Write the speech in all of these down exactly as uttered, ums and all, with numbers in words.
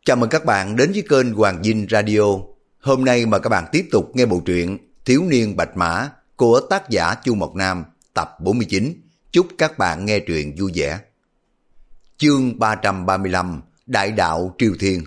Chào mừng các bạn đến với kênh Hoàng Dinh Radio. Hôm nay mời các bạn tiếp tục nghe bộ truyện Thiếu niên Bạch Mã của tác giả Chu Mộc Nam tập bốn mươi chín. Chúc các bạn nghe truyện vui vẻ. Chương ba trăm ba mươi lăm Đại đạo Triều Thiên.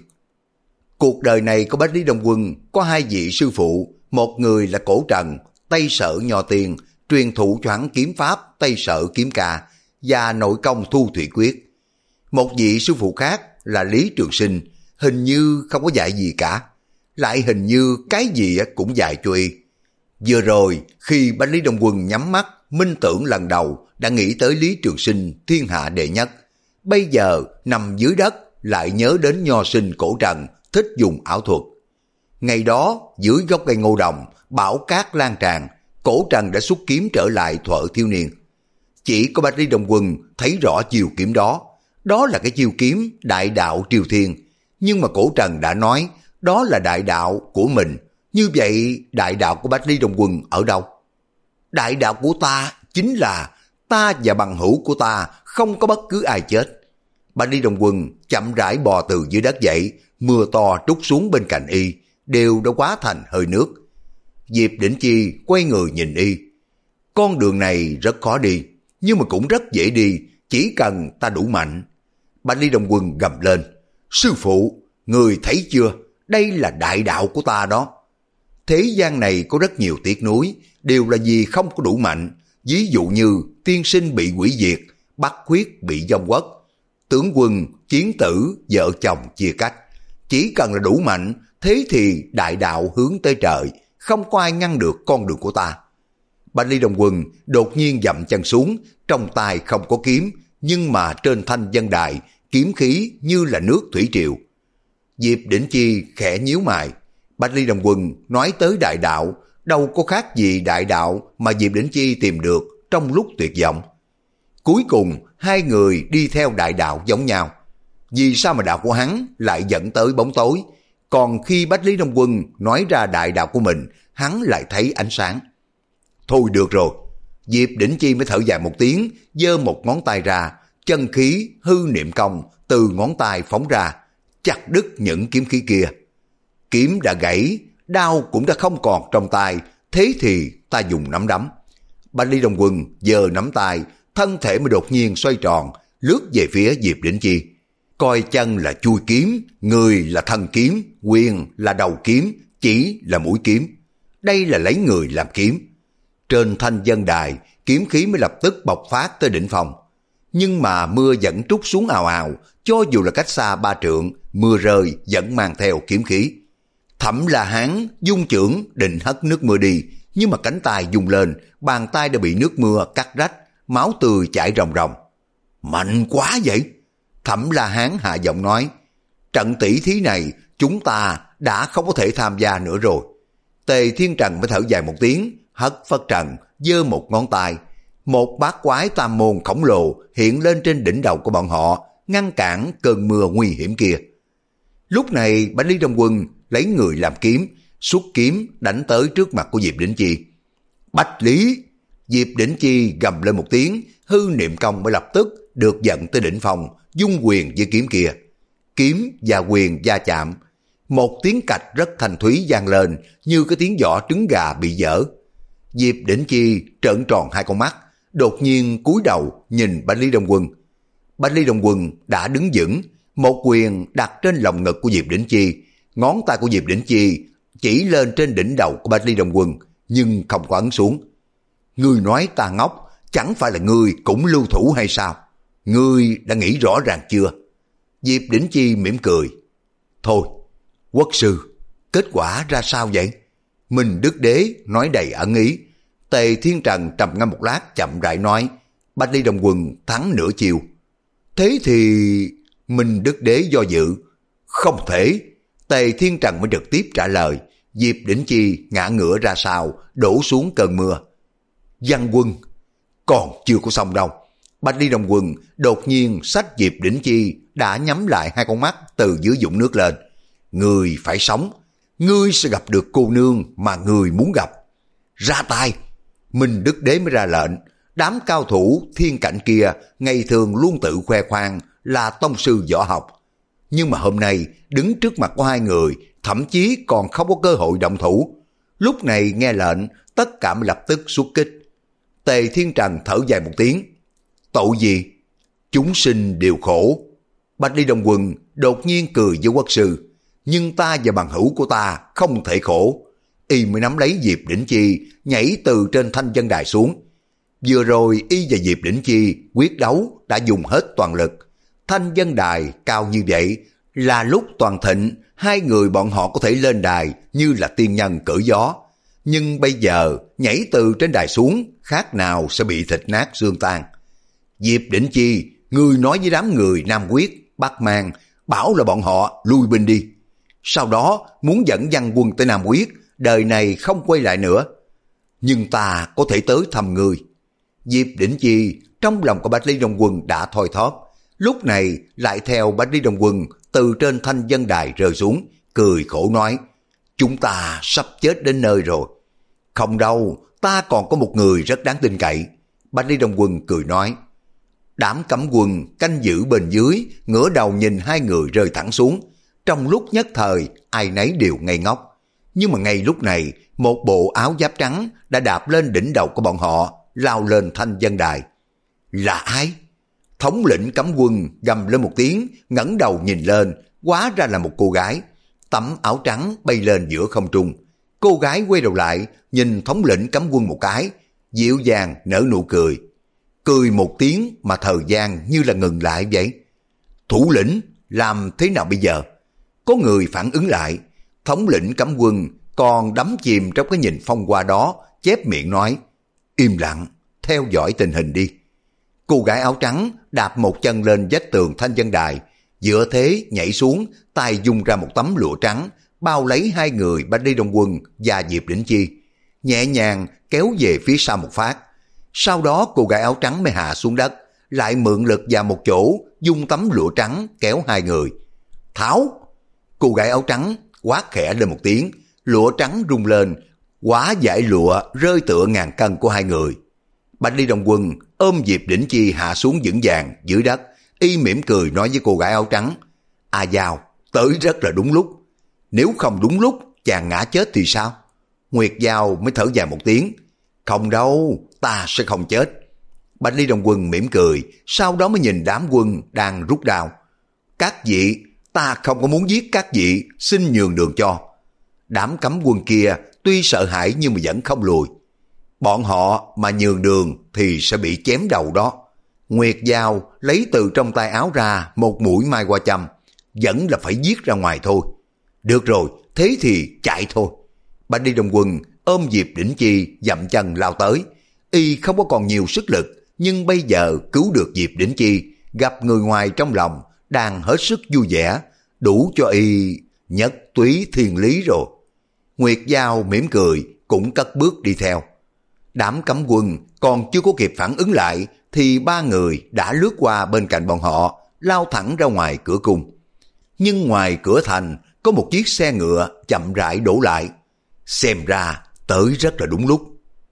Cuộc đời này của Bách Lý Đông Quân có hai vị sư phụ, một người là Cổ Trần, Tây Sở Nho Tiên, truyền thụ cho hắn kiếm pháp Tây Sở Kiếm Ca và nội công Thu Thủy Quyết. Một vị sư phụ khác là Lý Trường Sinh, hình như không có dạy gì cả, lại hình như cái gì cũng dạy cho y. Vừa rồi khi Bách Lý Đông Quân nhắm mắt minh tưởng lần đầu đã nghĩ tới Lý Trường Sinh thiên hạ đệ nhất, bây giờ nằm dưới đất lại nhớ đến nho sinh Cổ Trần thích dùng ảo thuật. Ngày đó dưới gốc cây ngô đồng bão cát lan tràn, Cổ Trần đã xuất kiếm trở lại thuở thiếu niên. Chỉ có Bách Lý Đông Quân thấy rõ chiêu kiếm đó, đó là cái chiêu kiếm đại đạo Triều Thiên. Nhưng mà Cổ Trần đã nói đó là đại đạo của mình, như vậy đại đạo của Bách Lý Đông Quân ở đâu? Đại đạo của ta chính là ta và bằng hữu của ta, không có bất cứ ai chết. Bách Lý Đông Quân chậm rãi bò từ dưới đất dậy, mưa to trút xuống bên cạnh y, đều đã hóa thành hơi nước. Diệp Đỉnh Chi quay người nhìn y. Con đường này rất khó đi, nhưng mà cũng rất dễ đi, chỉ cần ta đủ mạnh. Bách Lý Đông Quân gầm lên, sư phụ, người thấy chưa, đây là đại đạo của ta đó. Thế gian này có rất nhiều tiếc nuối, đều là vì không có đủ mạnh. Ví dụ như tiên sinh bị hủy diệt, Bắc Khuyết bị vong quốc, tướng quân, chiến tử, vợ chồng chia cách. Chỉ cần là đủ mạnh, thế thì đại đạo hướng tới trời, không có ai ngăn được con đường của ta. Bách Lý Đông Quân đột nhiên dậm chân xuống, trong tay không có kiếm, nhưng mà trên thanh vân đài, kiếm khí như là nước thủy triều. Diệp Đỉnh Chi khẽ nhíu mày. Bách Lý Đông Quân nói tới đại đạo, đâu có khác gì đại đạo mà Diệp Đỉnh Chi tìm được trong lúc tuyệt vọng. Cuối cùng hai người đi theo đại đạo giống nhau. Vì sao mà đạo của hắn lại dẫn tới bóng tối, còn khi Bách Lý Đông Quân nói ra đại đạo của mình, hắn lại thấy ánh sáng. Thôi được rồi. Diệp Đỉnh Chi mới thở dài một tiếng, giơ một ngón tay ra, chân khí hư niệm công từ ngón tay phóng ra, chặt đứt những kiếm khí kia. Kiếm đã gãy, đao cũng đã không còn trong tay, thế thì ta dùng nắm đấm. Bách Lý Đông Quân giơ nắm tay, thân thể mới đột nhiên xoay tròn, lướt về phía Diệp Đỉnh Chi. Coi chân là chui kiếm, người là thân kiếm, quyền là đầu kiếm, chỉ là mũi kiếm. Đây là lấy người làm kiếm. Trên thanh vân đài, kiếm khí mới lập tức bộc phát tới đỉnh phong. Nhưng mà mưa vẫn trút xuống ào ào, cho dù là cách xa ba trượng, mưa rơi vẫn mang theo kiếm khí. Thẩm La Hán dung chưởng định hất nước mưa đi, nhưng mà cánh tay dùng lên, bàn tay đã bị nước mưa cắt rách, máu tươi chảy ròng ròng. Mạnh quá vậy! Thẩm La Hán hạ giọng nói, trận tỷ thí này chúng ta đã không có thể tham gia nữa rồi. Tề Thiên Trần mới thở dài một tiếng, hất phất trần, giơ một ngón tay. Một bát quái tam môn khổng lồ hiện lên trên đỉnh đầu của bọn họ, ngăn cản cơn mưa nguy hiểm kia. Lúc này Bách Lý Đông Quân lấy người làm kiếm, xuất kiếm đánh tới trước mặt của Diệp Đỉnh Chi. Bách Lý! Diệp Đỉnh Chi gầm lên một tiếng, hư niệm công mới lập tức được dẫn tới đỉnh phong, dung quyền với kiếm kia. Kiếm và quyền va chạm, một tiếng cạch rất thanh thúy vang lên, như cái tiếng vỏ trứng gà bị dở. Diệp Đỉnh Chi trợn tròn hai con mắt, đột nhiên cúi đầu nhìn Bách Lý Đông Quân. Bách Lý Đông Quân đã đứng vững, một quyền đặt trên lồng ngực của Diệp Đỉnh Chi, ngón tay của Diệp Đỉnh Chi chỉ lên trên đỉnh đầu của Bách Lý Đông Quân, nhưng không có ấn xuống. Ngươi nói ta ngốc, chẳng phải là ngươi cũng lưu thủ hay sao? Ngươi đã nghĩ rõ ràng chưa? Diệp Đỉnh Chi mỉm cười. Thôi, quốc sư, kết quả ra sao vậy? Minh Đức Đế nói đầy ẩn ý. Tề Thiên Trần trầm ngâm một lát chậm rãi nói, Bách Lý Đông Quân thắng nửa chiều. Thế thì... Minh Đức Đế do dự. Không thể. Tề Thiên Trần mới trực tiếp trả lời. Diệp Đỉnh Chi ngã ngửa ra sau, đổ xuống cơn mưa. Văn Quân, còn chưa có xong đâu. Bách Lý Đông Quân đột nhiên xách Diệp Đỉnh Chi đã nhắm lại hai con mắt từ dưới vũng nước lên. Ngươi phải sống, ngươi sẽ gặp được cô nương mà ngươi muốn gặp. Ra tay! Minh Đức Đế mới ra lệnh. Đám cao thủ thiên cảnh kia ngày thường luôn tự khoe khoang là tông sư võ học. Nhưng mà hôm nay đứng trước mặt của hai người, thậm chí còn không có cơ hội động thủ. Lúc này nghe lệnh, tất cả mới lập tức xuất kích. Tề Thiên Trần thở dài một tiếng. Tội gì? Chúng sinh đều khổ. Bạch Ly Đồng Quân đột nhiên cười với quốc sư. Nhưng ta và bằng hữu của ta không thể khổ. Y mới nắm lấy Diệp Đỉnh Chi, nhảy từ trên thanh vân đài xuống. Vừa rồi Y và Diệp Đỉnh Chi quyết đấu đã dùng hết toàn lực. Thanh vân đài cao như vậy là lúc toàn thịnh, hai người bọn họ có thể lên đài như là tiên nhân cởi gió. Nhưng bây giờ nhảy từ trên đài xuống, khác nào sẽ bị thịt nát xương tan. Diệp Đỉnh Chi, ngươi nói với đám người Nam Quyết, Bắc Mang, bảo là bọn họ lui binh đi. Sau đó muốn dẫn văn quân tới Nam Quyết, đời này không quay lại nữa. Nhưng ta có thể tới thăm ngươi. Diệp Đỉnh Chi trong lòng của Bạch Ly Đồng Quân đã thôi thóp, lúc này lại theo Bạch Ly Đồng Quân từ trên thanh vân đài rơi xuống, cười khổ nói, chúng ta sắp chết đến nơi rồi. Không đâu, ta còn có một người rất đáng tin cậy. Bạch Ly Đồng Quân cười nói. Đám cấm quân canh giữ bên dưới, ngửa đầu nhìn hai người rơi thẳng xuống. Trong lúc nhất thời, ai nấy đều ngây ngốc. Nhưng mà ngay lúc này, một bộ áo giáp trắng đã đạp lên đỉnh đầu của bọn họ, lao lên thanh vân đài. Là ai? Thống lĩnh cấm quân gầm lên một tiếng, ngẩng đầu nhìn lên, hóa ra là một cô gái. Tấm áo trắng bay lên giữa không trung. Cô gái quay đầu lại, nhìn thống lĩnh cấm quân một cái, dịu dàng nở nụ cười. Cười một tiếng mà thời gian như là ngừng lại vậy. Thủ lĩnh, làm thế nào bây giờ? Có người phản ứng lại. Thống lĩnh cấm quân còn đắm chìm trong cái nhìn phong qua đó, chép miệng nói, im lặng, theo dõi tình hình đi. Cô gái áo trắng đạp một chân lên vách tường thanh vân đài, dựa thế nhảy xuống, tay dung ra một tấm lụa trắng, bao lấy hai người Bạch Ly Đồng Quân và Diệp Đỉnh Chi, nhẹ nhàng kéo về phía sau một phát. Sau đó cô gái áo trắng mới hạ xuống đất, lại mượn lực vào một chỗ, dung tấm lụa trắng kéo hai người. Tháo! Cô gái áo trắng quát khẽ lên một tiếng, lụa trắng rung lên, quả dải lụa rơi tựa ngàn cân của hai người. Bạch Ly Đồng Quân ôm Diệp Đỉnh Chi hạ xuống vững vàng dưới đất, y mỉm cười nói với cô gái áo trắng, A Giao, tới rất là đúng lúc. Nếu không đúng lúc, chàng ngã chết thì sao? Nguyệt Giao mới thở dài một tiếng, không đâu, ta sẽ không chết. Bạch Ly Đồng Quân mỉm cười, sau đó mới nhìn đám quân đang rút đao. Các vị, ta không có muốn giết các vị, xin nhường đường cho. Đám cấm quân kia tuy sợ hãi nhưng mà vẫn không lùi. Bọn họ mà nhường đường thì sẽ bị chém đầu đó. Nguyệt Giao lấy từ trong tay áo ra một mũi mai hoa châm, vẫn là phải giết ra ngoài thôi. Được rồi, thế thì chạy thôi. Bạch Ly Đồng Quân ôm Diệp Đỉnh Chi dậm chân lao tới. Y không có còn nhiều sức lực, nhưng bây giờ cứu được Diệp Đỉnh Chi, gặp người ngoài trong lòng, đang hết sức vui vẻ, đủ cho Y nhất túy thiên lý rồi. Nguyệt Giao mỉm cười, cũng cất bước đi theo. Đám cấm quân còn chưa có kịp phản ứng lại, thì ba người đã lướt qua bên cạnh bọn họ, lao thẳng ra ngoài cửa cung. Nhưng ngoài cửa thành có một chiếc xe ngựa chậm rãi đổ lại. Xem ra tới rất là đúng lúc.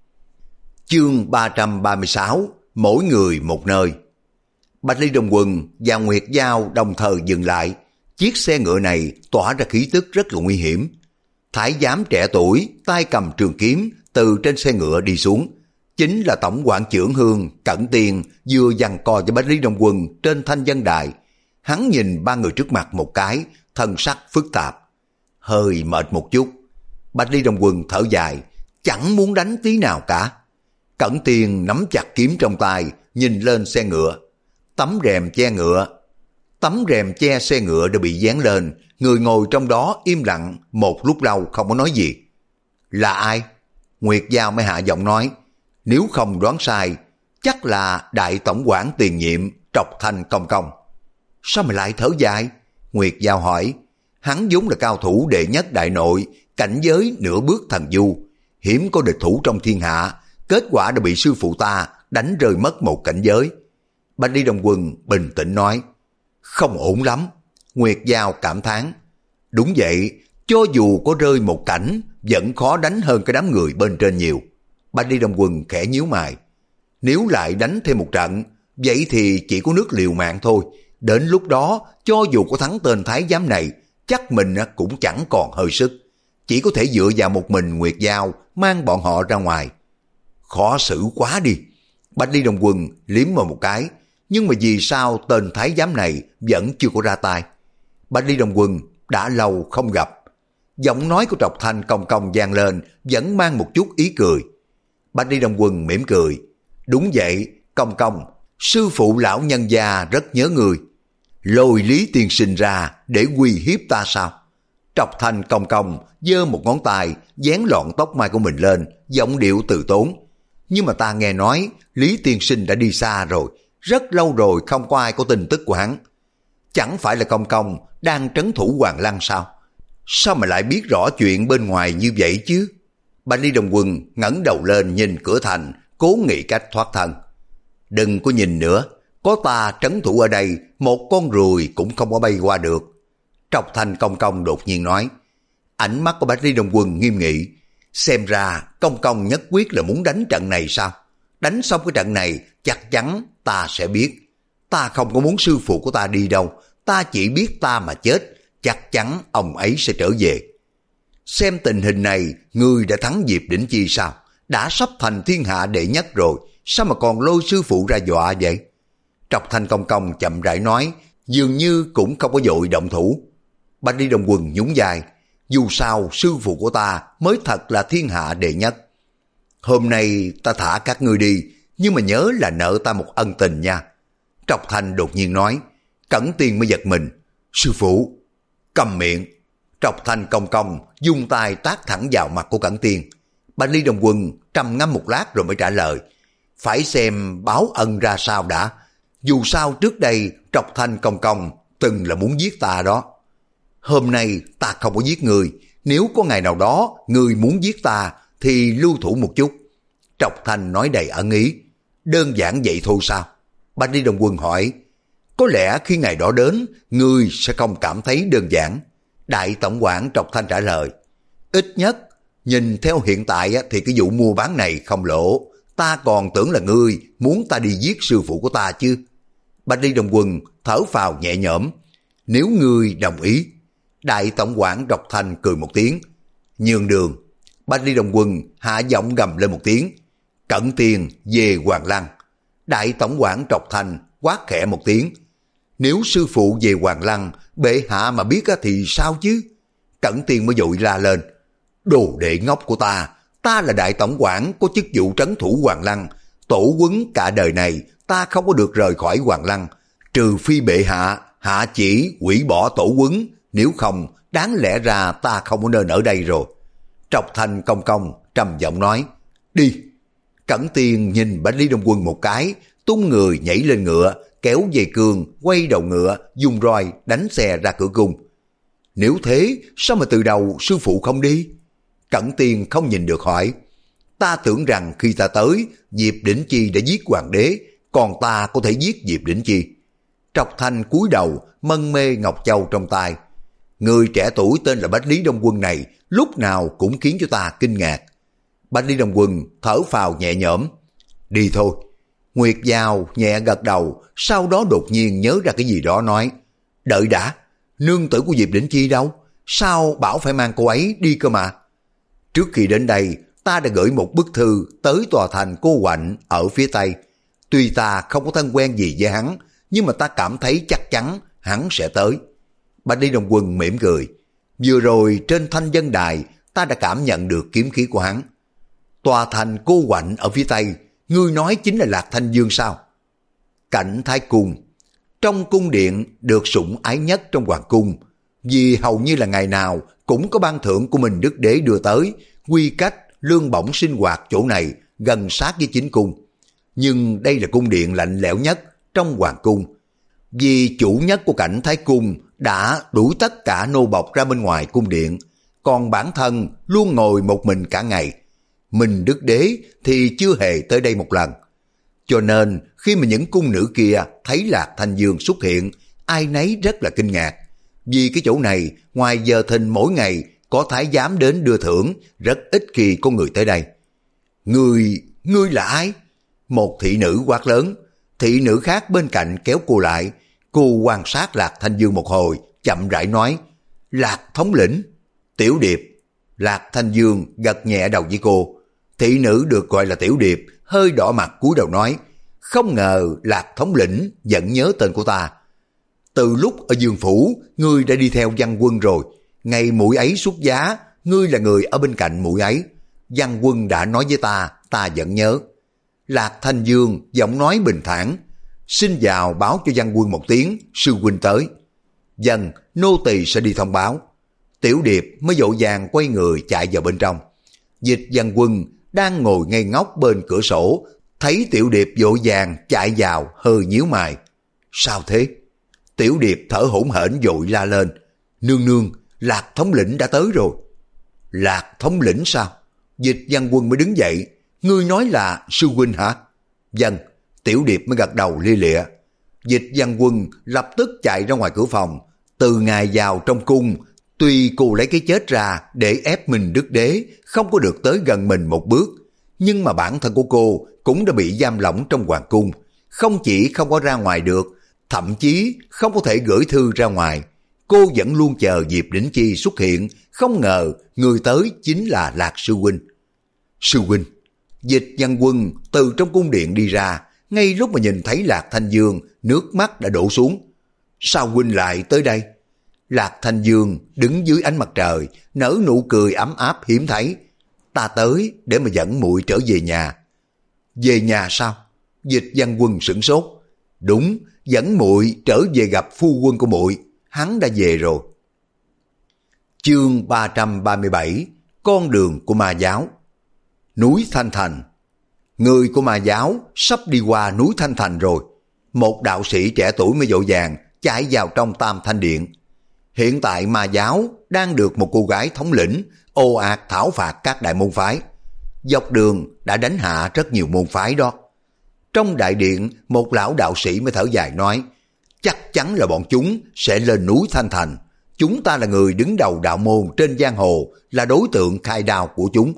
Chương ba trăm ba mươi sáu, mỗi người một nơi. Bạch Ly Đồng Quân và Nguyệt Giao đồng thời dừng lại. Chiếc xe ngựa này tỏa ra khí tức rất là nguy hiểm. Thái giám trẻ tuổi tay cầm trường kiếm từ trên xe ngựa đi xuống, chính là tổng quản trưởng Hương Cẩn Tiên vừa giằng co cho Bạch Ly Đồng Quân trên thanh vân đài. Hắn nhìn ba người trước mặt một cái, thân sắc phức tạp, hơi mệt một chút. Bạch Ly Đồng Quân thở dài, chẳng muốn đánh tí nào cả. Cẩn Tiên nắm chặt kiếm trong tay, nhìn lên xe ngựa. Tấm rèm che ngựa, tấm rèm che xe ngựa đã bị dán lên, người ngồi trong đó im lặng một lúc lâu không có nói gì. Là ai? Nguyệt Giao mới hạ giọng nói, nếu không đoán sai, chắc là đại tổng quản tiền nhiệm Trọc Thanh Công Công. Sao mày lại thở dài? Nguyệt Giao hỏi. Hắn vốn là cao thủ đệ nhất đại nội, cảnh giới nửa bước thần du, hiếm có địch thủ trong thiên hạ, kết quả đã bị sư phụ ta đánh rơi mất một cảnh giới. Bạch Ly Đồng Quân bình tĩnh nói, không ổn lắm. Nguyệt Giao cảm thán, đúng vậy, cho dù có rơi một cảnh, vẫn khó đánh hơn cái đám người bên trên nhiều. Bạch Ly Đồng Quân khẽ nhíu mày, nếu lại đánh thêm một trận, vậy thì chỉ có nước liều mạng thôi. Đến lúc đó, cho dù có thắng tên thái giám này, chắc mình cũng chẳng còn hơi sức. Chỉ có thể dựa vào một mình Nguyệt Giao mang bọn họ ra ngoài. Khó xử quá đi. Bạch Ly Đồng Quân liếm vào một cái, nhưng mà vì sao tên thái giám này vẫn chưa có ra tay? Bạch Ly Đồng Quân đã lâu không gặp. Giọng nói của Trọc Thanh cong cong vang lên, vẫn mang một chút ý cười. Bạch Ly Đồng Quân mỉm cười. Đúng vậy, Công Công, sư phụ lão nhân gia rất nhớ người. Lôi Lý tiên sinh ra để uy hiếp ta sao? Trọc Thanh cong cong giơ một ngón tay dán lọn tóc mai của mình lên, giọng điệu từ tốn. Nhưng mà ta nghe nói Lý tiên sinh đã đi xa rồi, rất lâu rồi không có ai có tin tức của hắn. Chẳng phải là Công Công đang trấn thủ Hoàng Lăng sao? Sao mà lại biết rõ chuyện bên ngoài như vậy chứ? Bạch Ly Đồng Quân ngẩng đầu lên nhìn cửa thành, cố nghĩ cách thoát thân. Đừng có nhìn nữa, có ta trấn thủ ở đây, một con ruồi cũng không có bay qua được. Trọc Thanh Công Công đột nhiên nói. Ánh mắt của Bạch Ly Đồng Quân nghiêm nghị. Xem ra Công Công nhất quyết là muốn đánh trận này sao? Đánh xong cái trận này chắc chắn ta sẽ biết. Ta không có muốn sư phụ của ta đi đâu, ta chỉ biết ta mà chết, chắc chắn ông ấy sẽ trở về. Xem tình hình này, ngươi đã thắng Diệp Đỉnh Chi sao? Đã sắp thành thiên hạ đệ nhất rồi, sao mà còn lôi sư phụ ra dọa vậy? Trọc Thanh Công Công chậm rãi nói, dường như cũng không có vội động thủ. Bạch Ly Đồng Quân nhún vai, dù sao sư phụ của ta mới thật là thiên hạ đệ nhất. Hôm nay ta thả các ngươi đi, nhưng mà nhớ là nợ ta một ân tình nha. Trọc Thanh đột nhiên nói. Cẩn Tiên mới giật mình. Sư phụ! Cầm miệng! Trọc Thanh Công Công dùng tay tát thẳng vào mặt của Cẩn Tiên. Bạch Ly Đồng Quân trầm ngâm một lát rồi mới trả lời. Phải xem báo ân ra sao đã. Dù sao trước đây Trọc Thanh Công Công từng là muốn giết ta đó. Hôm nay ta không có giết người, nếu có ngày nào đó người muốn giết ta thì lưu thủ một chút. Trọc Thanh nói đầy ẩn ý. Đơn giản vậy thôi sao? Bạch Ly Đồng Quân hỏi. Có lẽ khi ngày đó đến, người sẽ không cảm thấy đơn giản. Đại tổng quản Trọc Thanh trả lời. Ít nhất, nhìn theo hiện tại thì cái vụ mua bán này không lỗ. Ta còn tưởng là ngươi muốn ta đi giết sư phụ của ta chứ. Bạch Ly Đồng Quân thở phào nhẹ nhõm. Nếu ngươi đồng ý. Đại tổng quản Trọc Thanh cười một tiếng. Nhường đường. Bạch Ly Đồng Quân hạ giọng gầm lên một tiếng. Cẩn Tiên về Hoàng Lăng. Đại tổng quản Trọc Thanh quát khẽ một tiếng. Nếu sư phụ về Hoàng Lăng, bệ hạ mà biết thì sao chứ? Cẩn Tiên mới vội la lên. Đồ đệ ngốc của ta, ta là đại tổng quản có chức vụ trấn thủ Hoàng Lăng. Tổ huấn cả đời này ta không có được rời khỏi Hoàng Lăng. Trừ phi bệ hạ, hạ chỉ hủy bỏ tổ huấn. Nếu không, đáng lẽ ra ta không có nên ở đây rồi. Trọc Thanh Công Công trầm giọng nói. Đi! Cẩn Tiên nhìn Bạch Ly Đồng Quân một cái, tung người nhảy lên ngựa, kéo dây cương, quay đầu ngựa, dùng roi đánh xe ra cửa cung. Nếu thế, sao mà từ đầu sư phụ không đi? Cẩn Tiên không nhìn được hỏi. Ta tưởng rằng khi ta tới, Diệp Đỉnh Chi đã giết hoàng đế, còn ta có thể giết Diệp Đỉnh Chi. Trọc Thanh cúi đầu, mân mê ngọc châu trong tay. Người trẻ tuổi tên là Bạch Lý Đông Quân này, lúc nào cũng khiến cho ta kinh ngạc. Bạch Lý Đông Quân thở phào nhẹ nhõm. Đi thôi. Nguyệt Giao nhẹ gật đầu, sau đó đột nhiên nhớ ra cái gì đó nói. Đợi đã, nương tử của Diệp Đỉnh Chi đâu? Sao bảo phải mang cô ấy đi cơ mà? Trước khi đến đây, ta đã gửi một bức thư tới tòa thành Cô Quạnh ở phía Tây. Tuy ta không có thân quen gì với hắn, nhưng mà ta cảm thấy chắc chắn hắn sẽ tới. Bạch Ly Đồng Quân mỉm cười. Vừa rồi trên thanh dân đài, ta đã cảm nhận được kiếm khí của hắn. Tòa thành Cô Quạnh ở phía Tây, ngươi nói chính là Lạc Thanh Dương sao? Cảnh Thái Cung. Trong cung điện được sủng ái nhất trong hoàng cung, vì hầu như là ngày nào cũng có ban thưởng của mình Đức Đế đưa tới, quy cách, lương bổng sinh hoạt chỗ này gần sát với chính cung. Nhưng đây là cung điện lạnh lẽo nhất trong hoàng cung. Vì chủ nhất của Cảnh Thái Cung đã đuổi tất cả nô bộc ra bên ngoài cung điện, còn bản thân luôn ngồi một mình cả ngày. Mình Đức Đế thì chưa hề tới đây một lần. Cho nên khi mà những cung nữ kia thấy Lạc Thanh Dương xuất hiện, ai nấy rất là kinh ngạc. Vì cái chỗ này ngoài giờ thìn mỗi ngày có thái giám đến đưa thưởng, rất ít khi có người tới đây. Ngươi, ngươi là ai? Một thị nữ quát lớn. Thị nữ khác bên cạnh kéo cô lại. Cô quan sát Lạc Thanh Dương một hồi, chậm rãi nói, Lạc thống lĩnh. Tiểu Điệp. Lạc Thanh Dương gật nhẹ đầu với cô. Thị nữ được gọi là Tiểu Điệp, hơi đỏ mặt cúi đầu nói, không ngờ Lạc thống lĩnh vẫn nhớ tên của ta. Từ lúc ở Dương Phủ, ngươi đã đi theo Văn Quân rồi. Ngày muội ấy xuất giá, ngươi là người ở bên cạnh muội ấy. Văn Quân đã nói với ta, ta vẫn nhớ. Lạc Thanh Dương giọng nói bình thản, xin vào báo cho Văn Quân một tiếng, sư huynh tới. Dần, nô tỳ sẽ đi thông báo. Tiểu Điệp mới vội vàng quay người chạy vào bên trong. Dịch Văn Quân đang ngồi ngây ngốc bên cửa sổ, thấy Tiểu Điệp vội vàng chạy vào, hơi nhíu mày. Sao thế? Tiểu Điệp thở hổn hển vội la lên, nương nương, Lạc thống lĩnh đã tới rồi. Lạc thống lĩnh sao? Dịch Văn Quân mới đứng dậy, ngươi nói là sư huynh hả? Vâng. Tiểu Điệp mới gật đầu lia lịa. Dịch Văn Quân lập tức chạy ra ngoài cửa phòng. Từ ngày vào trong cung, tuy cô lấy cái chết ra để ép mình Đức Đế không có được tới gần mình một bước, nhưng mà bản thân của cô cũng đã bị giam lỏng trong hoàng cung, không chỉ không có ra ngoài được, thậm chí không có thể gửi thư ra ngoài. Cô vẫn luôn chờ Diệp Đỉnh Chi xuất hiện, không ngờ người tới chính là Lạc sư huynh. Sư huynh. Dịch Văn Quân từ trong cung điện đi ra, ngay lúc mà nhìn thấy Lạc Thanh Dương, nước mắt đã đổ xuống. Sao huynh lại tới đây? Lạc Thanh Dương đứng dưới ánh mặt trời, nở nụ cười ấm áp hiếm thấy. Ta tới để mà dẫn muội trở về nhà. Về nhà sao? Dịch Văn Quân sửng sốt. Đúng, dẫn muội trở về gặp phu quân của muội, hắn đã về rồi. Chương ba trăm ba mươi bảy, con đường của ma giáo. Núi Thanh Thành. Người của ma giáo sắp đi qua núi Thanh Thành rồi. Một đạo sĩ trẻ tuổi mới vội vàng chạy vào trong Tam Thanh Điện. Hiện tại ma giáo đang được một cô gái thống lĩnh ồ ạt thảo phạt các đại môn phái. Dọc đường đã đánh hạ rất nhiều môn phái đó. Trong đại điện, một lão đạo sĩ mới thở dài nói, chắc chắn là bọn chúng sẽ lên núi Thanh Thành. Chúng ta là người đứng đầu đạo môn trên giang hồ, là đối tượng khai đao của chúng.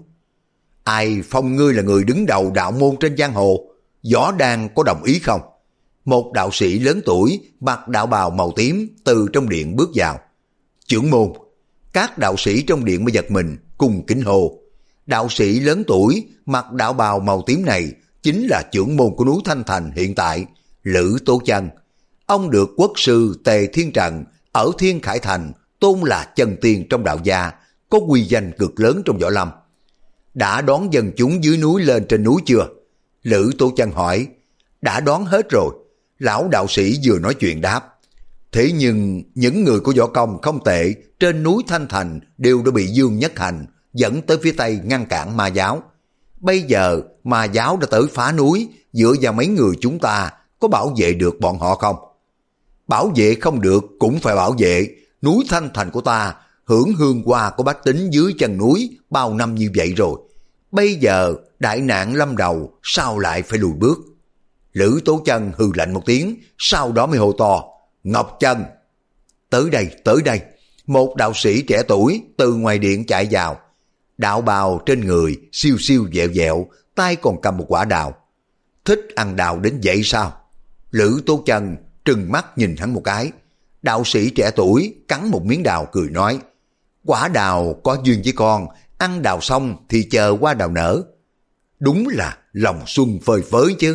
Ai phong ngươi là người đứng đầu đạo môn trên giang hồ? Võ Đan có đồng ý không? Một đạo sĩ lớn tuổi mặc đạo bào màu tím từ trong điện bước vào. Trưởng môn. Các đạo sĩ trong điện mới giật mình cùng kính hô. Đạo sĩ lớn tuổi mặc đạo bào màu tím này chính là trưởng môn của núi Thanh Thành hiện tại, Lữ Tố Chân. Ông được quốc sư Tề Thiên Trần ở Thiên Khải Thành tôn là chân tiên trong đạo gia, có uy danh cực lớn trong võ lâm. Đã đón dân chúng dưới núi lên trên núi chưa? Lữ Tố Chân hỏi. Đã đón hết rồi. Lão đạo sĩ vừa nói chuyện đáp. Thế nhưng những người của võ công không tệ trên núi Thanh Thành đều đã bị Dương Nhất Hành dẫn tới phía tây ngăn cản ma giáo. Bây giờ ma giáo đã tới phá núi, dựa vào mấy người chúng ta có bảo vệ được bọn họ không? Bảo vệ không được cũng phải bảo vệ. Núi Thanh Thành của ta hưởng hương hoa của bách tính dưới chân núi bao năm như vậy rồi. Bây giờ đại nạn lâm đầu, sao lại phải lùi bước? Lữ Tố Chân hừ lạnh một tiếng, sau đó mới hô to, Ngọc Chân. Tới đây, tới đây. Một đạo sĩ trẻ tuổi từ ngoài điện chạy vào. Đạo bào trên người siêu siêu dẹo dẹo, tay còn cầm một quả đào. Thích ăn đào đến vậy sao? Lữ Tố Chân trừng mắt nhìn hắn một cái. Đạo sĩ trẻ tuổi cắn một miếng đào cười nói, quả đào có duyên với con, ăn đào xong thì chờ qua đào nở. Đúng là lòng xuân phơi phới chứ.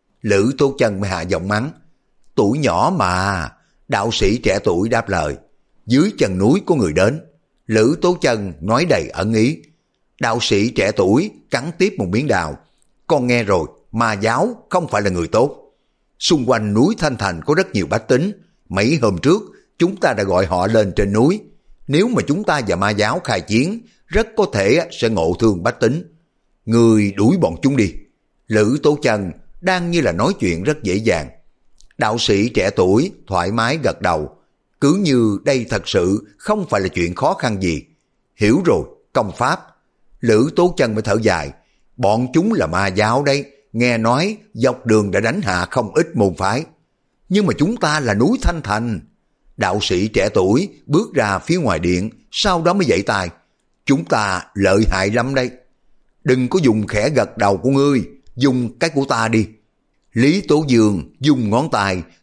Lữ Tố Chân mới hạ giọng mắng, tuổi nhỏ mà. Đạo sĩ trẻ tuổi đáp lời, dưới chân núi có người đến. Lữ Tố Chân nói đầy ẩn ý. Đạo sĩ trẻ tuổi cắn tiếp một miếng đào, con nghe rồi, ma giáo không phải là người tốt. Xung quanh núi Thanh Thành có rất nhiều bách tính. Mấy hôm trước chúng ta đã gọi họ lên trên núi. Nếu mà chúng ta và ma giáo khai chiến, rất có thể sẽ ngộ thương bách tính. Người đuổi bọn chúng đi. Lữ Tố Chân đang như là nói chuyện rất dễ dàng. Đạo sĩ trẻ tuổi thoải mái gật đầu, cứ như đây thật sự không phải là chuyện khó khăn gì. Hiểu rồi, công pháp. Lữ Tố Chân mới thở dài, bọn chúng là ma giáo đấy, nghe nói dọc đường đã đánh hạ không ít môn phái. Nhưng mà chúng ta là núi Thanh Thành. Đạo sĩ trẻ tuổi bước ra phía ngoài điện, sau đó mới dậy tay. Chúng ta lợi hại lắm đây. Đừng có dùng khẽ gật đầu của ngươi, dùng cái của ta đi. Lý Tố Dương dùng ngón tay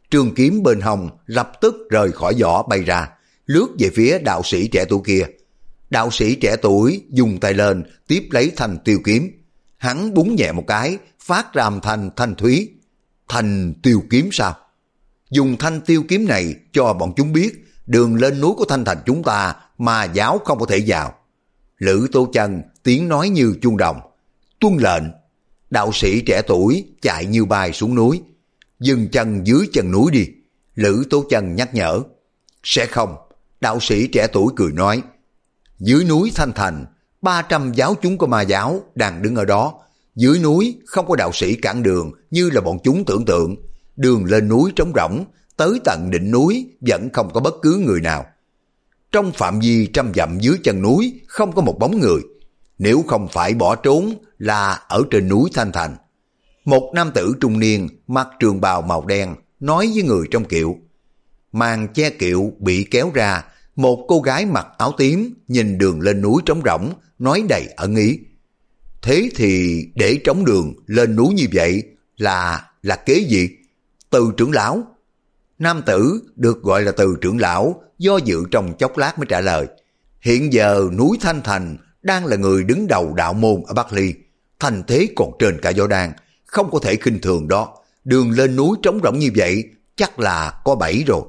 Trường kiếm bên hông lập tức rời khỏi vỏ bay ra, lướt về phía đạo sĩ trẻ tuổi kia. Đạo sĩ trẻ tuổi dùng tay lên tiếp lấy thanh tiêu kiếm. Hắn búng nhẹ một cái, phát ra âm thanh thanh thúy. Thanh tiêu kiếm sao? Dùng thanh tiêu kiếm này cho bọn chúng biết đường lên núi của Thanh Thành chúng ta mà giáo không có thể vào. Lữ Tố Chân tiếng nói như chuông đồng. Tuân lệnh. Đạo sĩ trẻ tuổi chạy như bay xuống núi. Dừng chân dưới chân núi đi. Lữ Tố Chân nhắc nhở. Sẽ không. Đạo sĩ trẻ tuổi cười nói. Dưới núi Thanh Thành, ba trăm giáo chúng của ma giáo đang đứng ở đó. Dưới núi không có đạo sĩ cản đường như là bọn chúng tưởng tượng. Đường lên núi trống rỗng, tới tận đỉnh núi vẫn không có bất cứ người nào. Trong phạm vi trăm dặm dưới chân núi không có một bóng người. Nếu không phải bỏ trốn là ở trên núi Thanh Thành. Một nam tử trung niên mặc trường bào màu đen nói với người trong kiệu. Màn che kiệu bị kéo ra, một cô gái mặc áo tím nhìn đường lên núi trống rỗng nói đầy ẩn ý. Thế thì để trống đường lên núi như vậy là là kế gì? Từ trưởng lão. Nam tử được gọi là Từ trưởng lão do dự trong chốc lát mới trả lời. Hiện giờ núi Thanh Thành đang là người đứng đầu đạo môn ở Bắc Ly. Thành thế còn trên cả Võ Đan, không có thể khinh thường đó. Đường lên núi trống rỗng như vậy chắc là có bẫy rồi.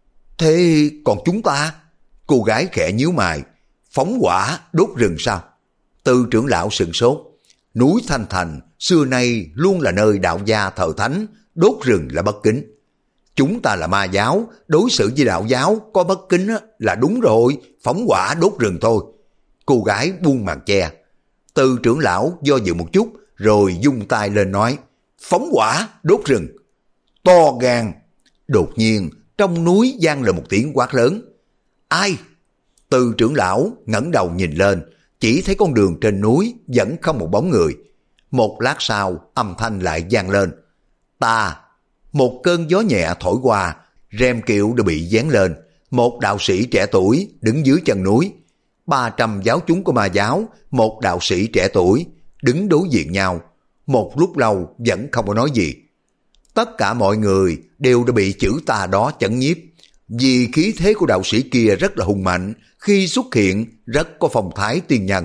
Thế còn chúng ta? Cô gái khẽ nhíu mày. Phóng hỏa đốt rừng sao? Từ trưởng lão sừng sốt. Núi Thanh Thành xưa nay luôn là nơi đạo gia thờ thánh, đốt rừng là bất kính. Chúng ta là ma giáo, đối xử với đạo giáo có bất kính là đúng rồi, phóng hỏa đốt rừng thôi. Cô gái buông màn che. Từ trưởng lão do dự một chút rồi dung tay lên nói. Phóng hỏa đốt rừng. To gan. Đột nhiên trong núi vang lên một tiếng quát lớn. Ai? Từ trưởng lão ngẩng đầu nhìn lên, chỉ thấy con đường trên núi vẫn không một bóng người. Một lát sau âm thanh lại vang lên. Ta. Một cơn gió nhẹ thổi qua, rèm kiệu đã bị dán lên. Một đạo sĩ trẻ tuổi đứng dưới chân núi. Ba trăm giáo chúng của ma giáo, một đạo sĩ trẻ tuổi đứng đối diện nhau. Một lúc lâu vẫn không có nói gì. Tất cả mọi người đều đã bị chữ ta đó chấn nhiếp. Vì khí thế của đạo sĩ kia rất là hùng mạnh, khi xuất hiện rất có phong thái tiên nhân.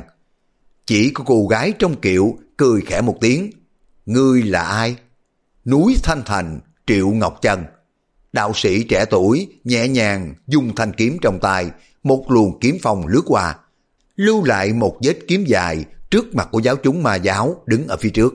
Chỉ có cô gái trong kiệu cười khẽ một tiếng. Ngươi là ai? Núi Thanh Thành, Triệu Ngọc Chân. Đạo sĩ trẻ tuổi nhẹ nhàng dùng thanh kiếm trong tay, một luồng kiếm phong lướt qua, lưu lại một vết kiếm dài trước mặt của giáo chúng ma giáo đứng ở phía trước.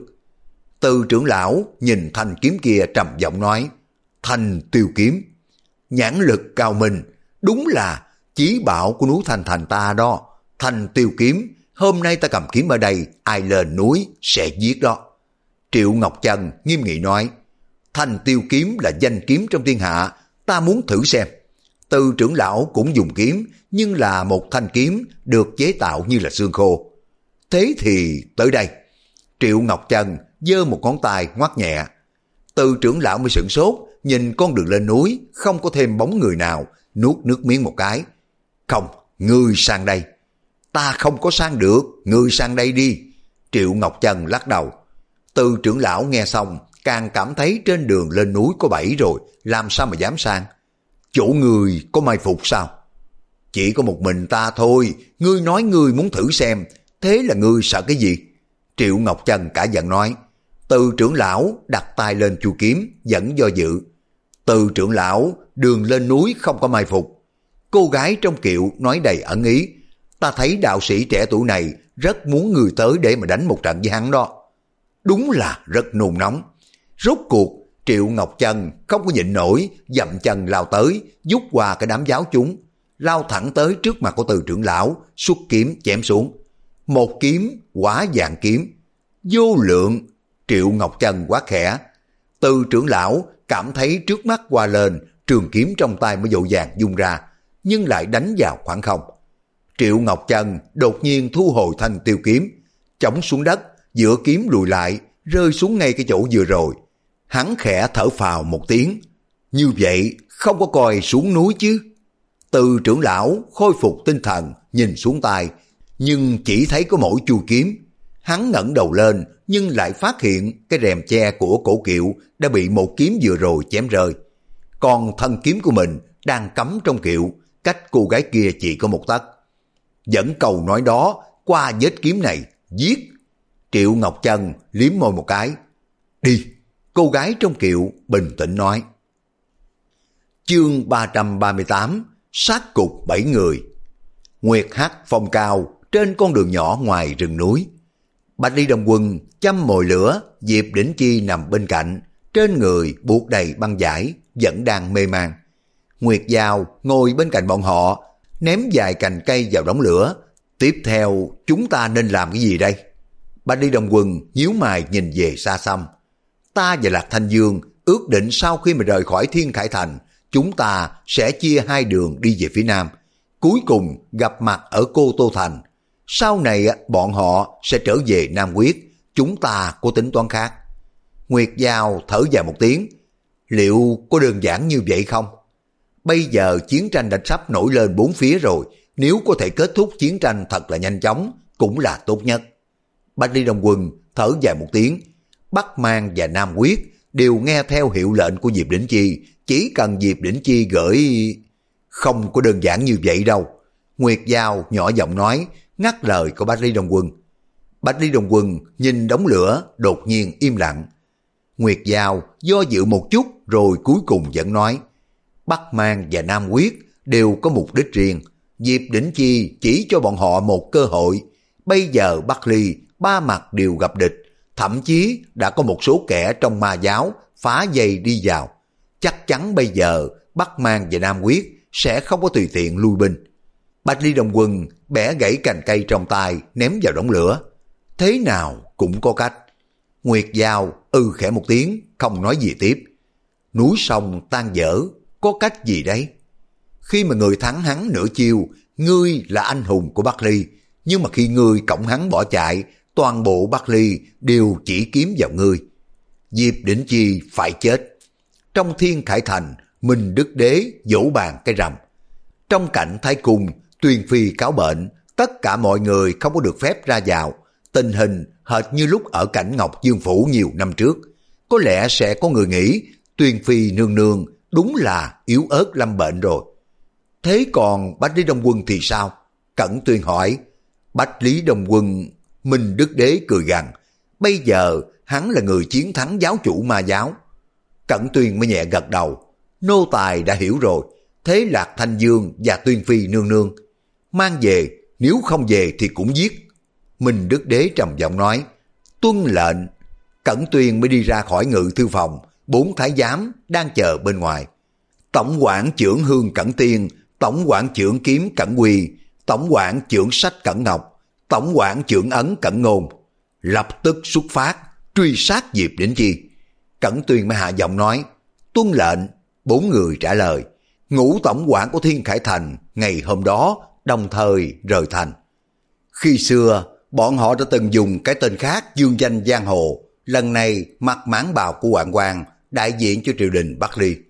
Từ trưởng lão nhìn thanh kiếm kia trầm giọng nói. Thanh tiêu kiếm. Nhãn lực cao minh, đúng là chí bảo của núi Thanh Thành ta đó. Thanh tiêu kiếm, hôm nay ta cầm kiếm ở đây, ai lên núi sẽ giết đó. Triệu Ngọc Chân nghiêm nghị nói. Thanh tiêu kiếm là danh kiếm trong thiên hạ, ta muốn thử xem. Từ trưởng lão cũng dùng kiếm, nhưng là một thanh kiếm được chế tạo như là xương khô. Thế thì tới đây. Triệu Ngọc Chân giơ một ngón tay ngoắc nhẹ. Từ trưởng lão mới sửng sốt, nhìn con đường lên núi, không có thêm bóng người nào, nuốt nước miếng một cái. Không, ngươi sang đây. Ta không có sang được, ngươi sang đây đi. Triệu Ngọc Chân lắc đầu. Từ trưởng lão nghe xong, càng cảm thấy trên đường lên núi có bẫy rồi, làm sao mà dám sang. Chỗ người có mai phục sao? Chỉ có một mình ta thôi, ngươi nói ngươi muốn thử xem, thế là ngươi sợ cái gì? Triệu Ngọc Chân cả giận nói. Từ trưởng lão đặt tay lên chu kiếm, vẫn do dự. Từ trưởng lão, đường lên núi không có mai phục. Cô gái trong kiệu nói đầy ẩn ý. Ta thấy đạo sĩ trẻ tuổi này rất muốn người tới để mà đánh một trận với hắn đó. Đúng là rất nôn nóng. Rốt cuộc, Triệu Ngọc Chân không có nhịn nổi, dậm chân lao tới, vút qua cái đám giáo chúng, lao thẳng tới trước mặt của Từ trưởng lão, xuất kiếm chém xuống. Một kiếm, quả vàng kiếm. Vô lượng. Triệu Ngọc Chân quát khẽ. Từ trưởng lão cảm thấy trước mắt qua lên, trường kiếm trong tay mới dội vàng vung ra, nhưng lại đánh vào khoảng không. Triệu Ngọc Chân đột nhiên thu hồi thanh tiêu kiếm, chổng xuống đất, giữa kiếm lùi lại, rơi xuống ngay cái chỗ vừa rồi. Hắn khẽ thở phào một tiếng. Như vậy không có coi xuống núi chứ? Từ trưởng lão khôi phục tinh thần, nhìn xuống tay, nhưng chỉ thấy có mỗi chu kiếm. Hắn ngẩng đầu lên, nhưng lại phát hiện cái rèm che của cổ kiệu đã bị một kiếm vừa rồi chém rơi. còn thân kiếm của mình đang cắm trong kiệu, cách cô gái kia chỉ có một tấc. Dẫn câu nói đó qua vết kiếm này, giết. Triệu Ngọc Chân liếm môi một cái. Đi, cô gái trong kiệu bình tĩnh nói. Chương ba trăm ba mươi tám, sát cục bảy người. Nguyệt hắt phong cao trên con đường nhỏ ngoài rừng núi. Bạch Ly Đồng Quân châm mồi lửa, Diệp Đỉnh Chi nằm bên cạnh, trên người buộc đầy băng vải, vẫn đang mê man. Nguyệt Giao ngồi bên cạnh bọn họ, ném vài cành cây vào đống lửa. Tiếp theo chúng ta nên làm cái gì đây? Bạch Ly Đồng Quân nhíu mày nhìn về xa xăm. Ta và Lạc Thanh Dương ước định sau khi mà rời khỏi Thiên Khải Thành, chúng ta sẽ chia hai đường đi về phía Nam, cuối cùng gặp mặt ở Cô Tô Thành. Sau này bọn họ sẽ trở về Nam Quyết, chúng ta có tính toán khác. Nguyệt Giao thở dài một tiếng. Liệu có đơn giản như vậy không? Bây giờ chiến tranh đã sắp nổi lên bốn phía rồi, nếu có thể kết thúc chiến tranh thật là nhanh chóng, cũng là tốt nhất. Bạch Ly Đồng Quân thở dài một tiếng. Bắc Mang và Nam Quyết đều nghe theo hiệu lệnh của Diệp Đỉnh Chi, chỉ cần Diệp Đỉnh Chi gửi... Không có đơn giản như vậy đâu. Nguyệt Giao nhỏ giọng nói, ngắt lời của Bạch Ly Đồng Quân. Bạch Ly Đồng Quân nhìn đống lửa, đột nhiên im lặng. Nguyệt Giao do dự một chút rồi cuối cùng vẫn nói, Bắc Mang và Nam Quyết đều có mục đích riêng. Diệp Đỉnh Chi chỉ cho bọn họ một cơ hội. Bây giờ Bắc Ly ba mặt đều gặp địch, thậm chí đã có một số kẻ trong ma giáo phá dây đi vào. Chắc chắn bây giờ Bắc Mang và Nam Quyết sẽ không có tùy tiện lui binh. Bạch Ly Đồng Quân bẻ gãy cành cây trong tay ném vào đống lửa. Thế nào cũng có cách. Nguyệt Giao ư khẽ một tiếng, không nói gì tiếp. Núi sông tan vỡ, có cách gì đấy? Khi mà người thắng hắn nửa chiêu, ngươi là anh hùng của Bắc Ly, nhưng mà khi ngươi cõng hắn bỏ chạy, toàn bộ Bắc Ly đều chỉ kiếm vào ngươi. Diệp Đỉnh Chi phải chết. Trong Thiên Khải Thành, Minh Đức Đế vỗ bàn cái rầm. Trong cảnh Thái Cung, Tuyền Phi cáo bệnh, tất cả mọi người không có được phép ra vào. Tình hình hệt như lúc ở cảnh Ngọc Dương Phủ nhiều năm trước. Có lẽ sẽ có người nghĩ Tuyền Phi nương nương đúng là yếu ớt lâm bệnh rồi. Thế còn Bạch Lý Đông Quân thì sao? Cẩn Tuyền hỏi. Bạch Lý Đông Quân, Minh Đức Đế cười gằn. Bây giờ hắn là người chiến thắng giáo chủ ma giáo. Cẩn Tuyền mới nhẹ gật đầu. Nô tài đã hiểu rồi. Thế Lạc Thanh Dương và Tuyền Phi nương nương mang về, nếu không về thì cũng giết. Minh Đức Đế trầm giọng nói. Tuân lệnh. Cẩn Tuyền mới đi ra khỏi ngự thư phòng. Bốn thái giám đang chờ bên ngoài. Tổng quản trưởng Hương Cẩn Tiên, tổng quản trưởng Kiếm Cẩn Quy, tổng quản trưởng Sách Cẩn Ngọc, tổng quản trưởng Ấn Cẩn Ngôn. Lập tức xuất phát, truy sát Diệp Đỉnh Chi. Cẩn Tuyền mới hạ giọng nói. Tuân lệnh. Bốn người trả lời. Ngũ tổng quản của Thiên Khải Thành ngày hôm đó đồng thời rời thành. Khi xưa, bọn họ đã từng dùng cái tên khác dương danh giang hồ. Lần này mặc mãng bào của Hoạn Quan, đại diện cho triều đình Bắc Ly.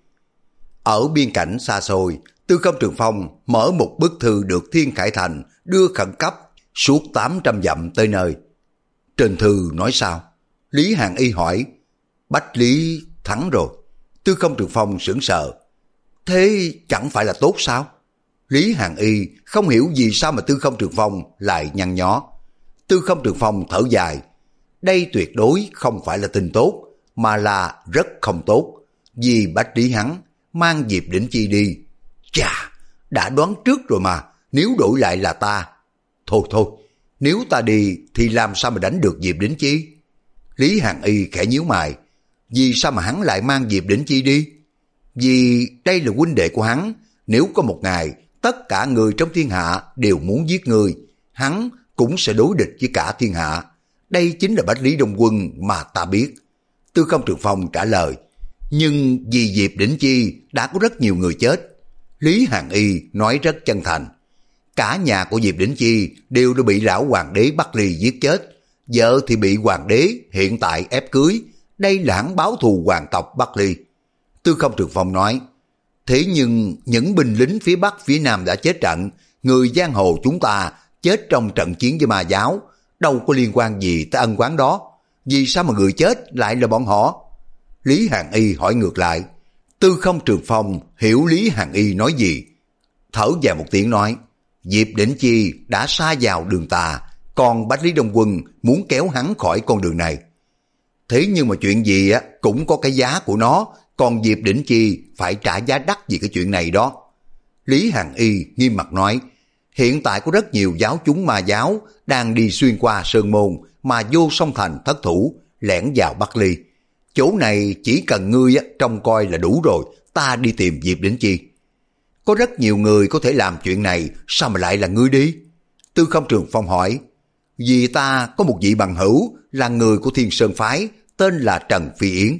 Ở biên cảnh xa xôi, Tư Không Trường Phong mở một bức thư được Thiên Khải Thành đưa khẩn cấp suốt tám trăm dặm tới nơi. Trên thư nói sao? Lý Hàn Y hỏi. Bách Lý thắng rồi. Tư Không Trường Phong sững sờ. Thế chẳng phải là tốt sao? Lý Hàn Y không hiểu vì sao mà Tư Không Trường Phong lại nhăn nhó. Tư Không Trường Phong thở dài. Đây tuyệt đối không phải là tin tốt, mà là rất không tốt. Vì Bách Lý hắn mang Diệp Đỉnh Chi đi. Chà, đã đoán trước rồi mà, nếu đổi lại là ta. Thôi thôi, nếu ta đi thì làm sao mà đánh được Diệp Đỉnh Chi? Lý Hàn Y khẽ nhíu mày. Vì sao mà hắn lại mang Diệp Đỉnh Chi đi? Vì đây là huynh đệ của hắn. Nếu có một ngày tất cả người trong thiên hạ đều muốn giết người, hắn cũng sẽ đối địch với cả thiên hạ. Đây chính là Bách Lý Đông Quân mà ta biết. Tư Không Trường Phong trả lời. Nhưng vì Diệp Đỉnh Chi đã có rất nhiều người chết. Lý Hàn Y nói rất chân thành. Cả nhà của Diệp Đỉnh Chi đều đã bị lão hoàng đế Bắc Ly giết chết. Vợ thì bị hoàng đế hiện tại ép cưới. Đây là hắn báo thù hoàng tộc Bắc Ly. Tư Không Trường Phong nói. Thế nhưng những binh lính phía Bắc phía Nam đã chết trận. Người giang hồ chúng ta chết trong trận chiến với ma giáo. Đâu có liên quan gì tới ân oán đó. Vì sao mà người chết lại là bọn họ? Lý Hàn Y hỏi ngược lại. Tư Không Trường Phong hiểu Lý Hàn Y nói gì, thở dài một tiếng nói, Diệp Đỉnh Chi đã sa vào đường tà, còn Bách Lý Đông Quân muốn kéo hắn khỏi con đường này. Thế nhưng mà chuyện gì á cũng có cái giá của nó, còn Diệp Đỉnh Chi phải trả giá đắt vì cái chuyện này đó. Lý Hàn Y nghiêm mặt nói, hiện tại có rất nhiều giáo chúng ma giáo đang đi xuyên qua Sơn Môn mà vô song thành thất thủ, lẻn vào Bắc Ly. Chỗ này chỉ cần ngươi á, trông coi là đủ rồi, ta đi tìm Diệp Đỉnh Chi. Có rất nhiều người có thể làm chuyện này, sao mà lại là ngươi đi? Tư Không Trường Phong hỏi, vì ta có một vị bằng hữu là người của Thiên Sơn Phái, tên là Trần Phi Yến.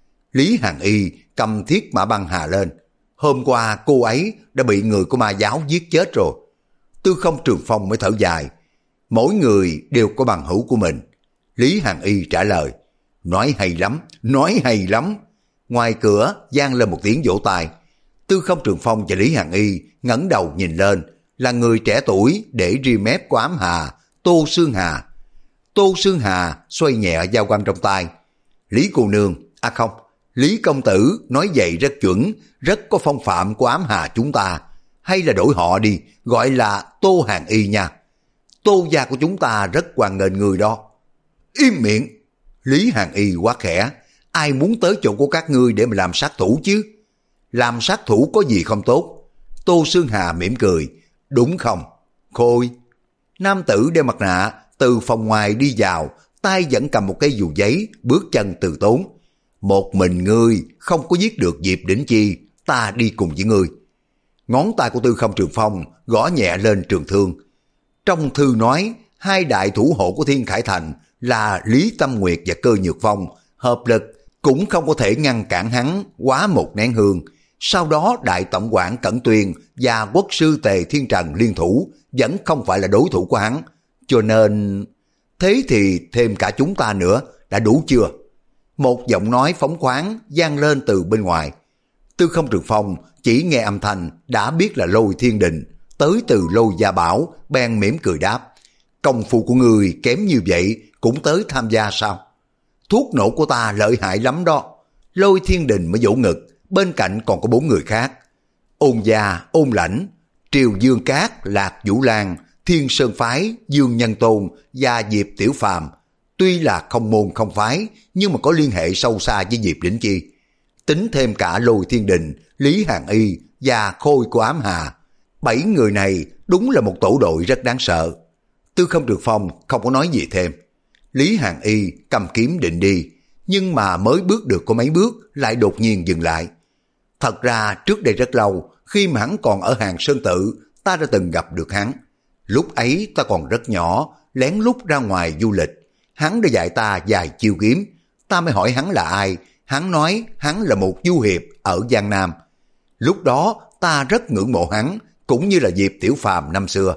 Lý Hàn Y cầm thiết mã băng hà lên, hôm qua cô ấy đã bị người của ma giáo giết chết rồi. Tư Không Trường Phong mới thở dài, mỗi người đều có bằng hữu của mình. Lý Hàn Y trả lời, nói hay lắm, nói hay lắm. Ngoài cửa vang lên một tiếng vỗ tay. Tư Không Trường Phong và Lý Hàn Y ngẩng đầu nhìn lên, là người trẻ tuổi để ri mép của ám hà, Tô Sương Hà. Tô Sương Hà xoay nhẹ dao găm trong tay. Lý cô nương, à không, Lý công tử nói vậy rất chuẩn, rất có phong phạm của ám hà chúng ta. Hay là đổi họ đi, gọi là Tô Hàn Y nha. Tô gia của chúng ta rất hoan nghênh người đó. Im miệng! Lý Hàn Y quát khẽ, ai muốn tới chỗ của các ngươi để mà làm sát thủ chứ? Làm sát thủ có gì không tốt? Tô Sương Hà mỉm cười, đúng không? Khôi! Nam tử đeo mặt nạ từ phòng ngoài đi vào, tay vẫn cầm một cây dù giấy, bước chân từ tốn. Một mình ngươi không có giết được Diệp Đỉnh Chi, ta đi cùng với ngươi. Ngón tay của Tư Không Trường Phong gõ nhẹ lên trường thương. Trong thư nói, hai đại thủ hộ của Thiên Khải Thành là Lý Tâm Nguyệt và Cơ Nhược Phong, hợp lực cũng không có thể ngăn cản hắn quá một nén hương. Sau đó đại tổng quản Cẩn Tuyền và quốc sư Tề Thiên Trần liên thủ vẫn không phải là đối thủ của hắn. Cho nên, thế thì thêm cả chúng ta nữa, đã đủ chưa? Một giọng nói phóng khoáng vang lên từ bên ngoài. Tư Không Trường Phong chỉ nghe âm thanh đã biết là Lôi Thiên Đình, tới từ Lôi Gia Bảo, bèn mỉm cười đáp. Công phu của người kém như vậy cũng tới tham gia sao? Thuốc nổ của ta lợi hại lắm đó. Lôi Thiên Đình mới vỗ ngực, bên cạnh còn có bốn người khác. Ôn Gia, Ôn Lãnh, Triều Dương Cát, Lạc Vũ Lan, Thiên Sơn Phái, Dương Nhân Tôn và Diệp Tiểu Phàm. Tuy là không môn không phái, nhưng mà có liên hệ sâu xa với Diệp Đỉnh Chi. Tính thêm cả Lôi Thiên Đình, Lý Hàn Y và Khôi của ám hà. Bảy người này đúng là một tổ đội rất đáng sợ. Tư Không Trường Phong không có nói gì thêm. Lý Hàn Y cầm kiếm định đi, nhưng mà mới bước được có mấy bước lại đột nhiên dừng lại. Thật ra trước đây rất lâu, khi mà hắn còn ở Hàng Sơn Tự, ta đã từng gặp được hắn. Lúc ấy ta còn rất nhỏ, lén lút ra ngoài du lịch. Hắn đã dạy ta vài chiêu kiếm. Ta mới hỏi hắn là ai, hắn nói hắn là một du hiệp ở Giang Nam. Lúc đó ta rất ngưỡng mộ hắn, cũng như là Diệp Tiểu Phàm năm xưa.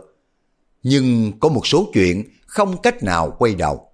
Nhưng có một số chuyện không cách nào quay đầu.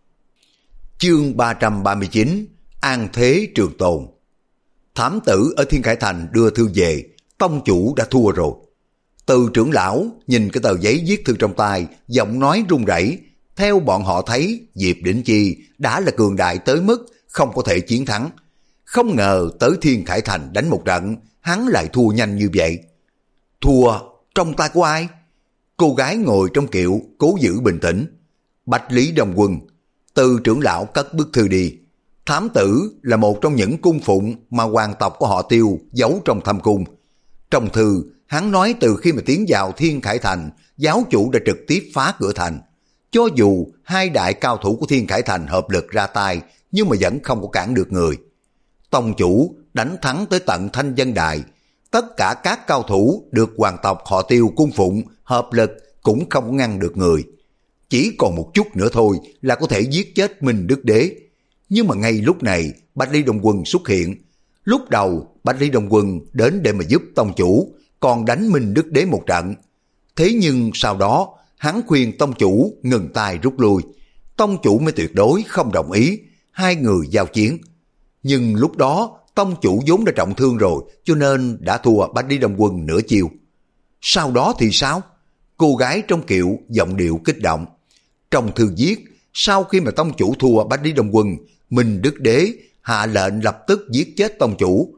Chương ba trăm ba mươi chín, An Thế Trường Tồn. Thám tử ở Thiên Khải Thành đưa thư về, tông chủ đã thua rồi. Từ trưởng lão nhìn cái tờ giấy viết thư trong tay, giọng nói run rẩy. Theo bọn họ thấy, Diệp Đỉnh Chi đã là cường đại tới mức không có thể chiến thắng. Không ngờ tới Thiên Khải Thành đánh một trận, hắn lại thua nhanh như vậy. Thua trong tay của ai? Cô gái ngồi trong kiệu cố giữ bình tĩnh. Bách Lý Đông Quân. Từ trưởng lão cất bức thư đi. Thám tử là một trong những cung phụng mà hoàng tộc của họ Tiêu giấu trong thâm cung. Trong thư, hắn nói từ khi mà tiến vào Thiên Khải Thành, giáo chủ đã trực tiếp phá cửa thành. Cho dù hai đại cao thủ của Thiên Khải Thành hợp lực ra tay, nhưng mà vẫn không có cản được người. Tông chủ đánh thắng tới tận Thanh Vân Đài. Tất cả các cao thủ được hoàng tộc họ Tiêu cung phụng hợp lực cũng không có ngăn được người. Chỉ còn một chút nữa thôi là có thể giết chết Minh Đức Đế. Nhưng mà ngay lúc này Bách Lý Đông Quân xuất hiện. Lúc đầu Bách Lý Đông Quân đến để mà giúp tông chủ, còn đánh Minh Đức Đế một trận. Thế nhưng sau đó hắn khuyên tông chủ ngừng tay rút lui. Tông chủ mới tuyệt đối không đồng ý. Hai người giao chiến. Nhưng lúc đó tông chủ vốn đã trọng thương rồi, cho nên đã thua Bách Lý Đông Quân nửa chiêu. Sau đó thì sao? Cô gái trong kiệu giọng điệu kích động. Trong thư viết, sau khi mà tông chủ thua Bách Lý Đông Quân, Minh Đức Đế hạ lệnh lập tức giết chết tông chủ.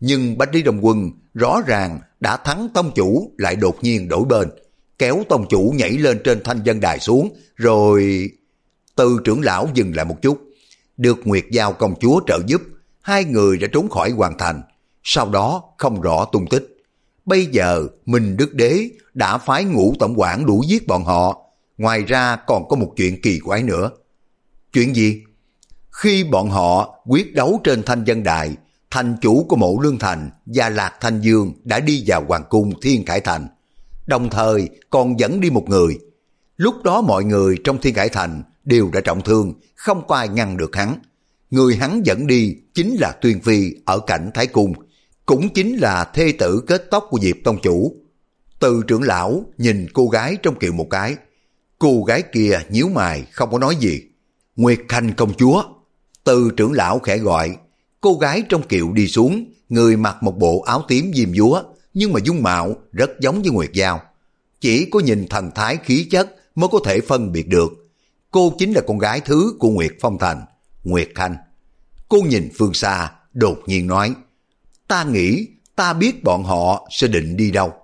nhưng Bách Lý Đông Quân rõ ràng đã thắng tông chủ lại đột nhiên đổi bên, kéo tông chủ nhảy lên trên thanh vân đài xuống, rồi... Từ trưởng lão dừng lại một chút, được Nguyệt Giao công chúa trợ giúp, hai người đã trốn khỏi hoàng thành, sau đó không rõ tung tích. Bây giờ Minh Đức Đế đã phái Ngũ tổng quản đuổi giết bọn họ, ngoài ra còn có một chuyện kỳ quái nữa. Chuyện gì? Khi bọn họ quyết đấu trên thanh vân đài, thành chủ của Mộ Lương Thành và Lạc Thanh Dương đã đi vào hoàng cung Thiên Khải Thành, đồng thời còn dẫn đi một người. Lúc đó mọi người trong Thiên Khải Thành đều đã trọng thương, không có ai ngăn được hắn. Người hắn dẫn đi chính là Tuyên Phi ở cạnh Thái Cung, cũng chính là thê tử kết tóc của Diệp tông chủ. Từ trưởng lão nhìn cô gái trong kiệu một cái, cô gái kia nhíu mày không có nói gì. Nguyệt Khanh công chúa. Từ trưởng lão khẽ gọi. Cô gái trong kiệu đi xuống, người mặc một bộ áo tím diêm dúa, nhưng mà dung mạo rất giống với Nguyệt Giao. Chỉ có nhìn thần thái khí chất mới có thể phân biệt được. Cô chính là con gái thứ của Nguyệt Phong Thành, Nguyệt Khanh. Cô nhìn phương xa, đột nhiên nói, ta nghĩ ta biết bọn họ sẽ định đi đâu.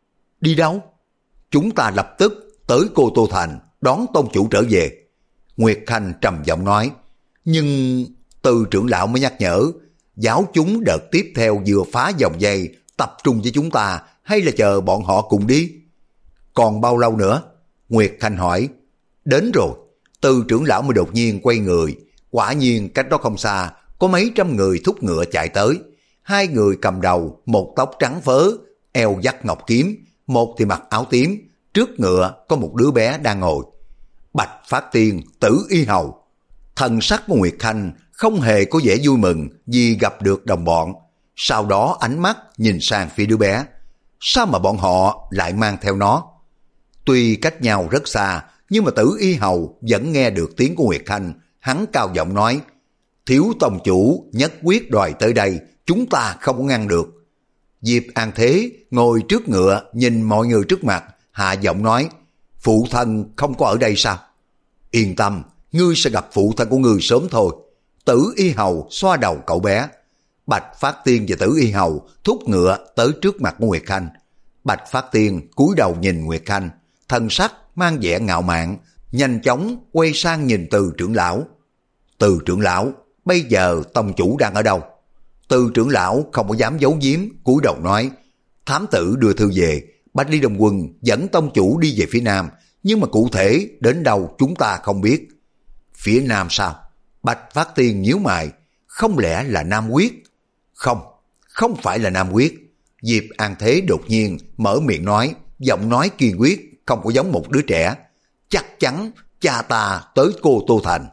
Đi đâu? Chúng ta lập tức tới Cô Tô Thành đón tông chủ trở về. Nguyệt Khanh trầm giọng nói, nhưng Từ trưởng lão mới nhắc nhở, giáo chúng đợt tiếp theo vừa phá vòng dây tập trung với chúng ta hay là chờ bọn họ cùng đi? Còn bao lâu nữa? Nguyệt Khanh hỏi. Đến rồi. Từ trưởng lão mới đột nhiên quay người, quả nhiên cách đó không xa có mấy trăm người thúc ngựa chạy tới. Hai người cầm đầu, một tóc trắng phớ, eo dắt ngọc kiếm, một thì mặc áo tím, trước ngựa có một đứa bé đang ngồi. Bạch Phát Tiên, Tử Y Hầu. Thần sắc của Nguyệt Khanh không hề có vẻ vui mừng vì gặp được đồng bọn. Sau đó ánh mắt nhìn sang phía đứa bé. Sao mà bọn họ lại mang theo nó? Tuy cách nhau rất xa, nhưng mà Tử Y Hầu vẫn nghe được tiếng của Nguyệt Khanh. Hắn cao giọng nói, thiếu tông chủ nhất quyết đòi tới đây, chúng ta không có ngăn được. Diệp An Thế ngồi trước ngựa nhìn mọi người trước mặt, hạ giọng nói, phụ thân không có ở đây sao? Yên tâm, ngươi sẽ gặp phụ thân của ngươi sớm thôi. Tử Y Hầu xoa đầu cậu bé. Bạch Phát Tiên và Tử Y Hầu thúc ngựa tới trước mặt của Nguyệt Khanh. Bạch Phát Tiên cúi đầu nhìn Nguyệt Khanh, thân sắc mang vẻ ngạo mạn, nhanh chóng quay sang nhìn Từ trưởng lão. Từ trưởng lão, bây giờ tông chủ đang ở đâu? Từ trưởng lão không có dám giấu giếm, cúi đầu nói, thám tử đưa thư về, Bách Lý Đông Quân dẫn tông chủ đi về phía nam, nhưng mà cụ thể đến đâu chúng ta không biết. Phía nam sao? Bạch Phát Tiên nhíu mày, không lẽ là Nam Quyết? Không, không phải là Nam Quyết. Diệp An Thế đột nhiên mở miệng nói, giọng nói kiên quyết, không có giống một đứa trẻ. Chắc chắn cha ta tới Cô Tô Thành.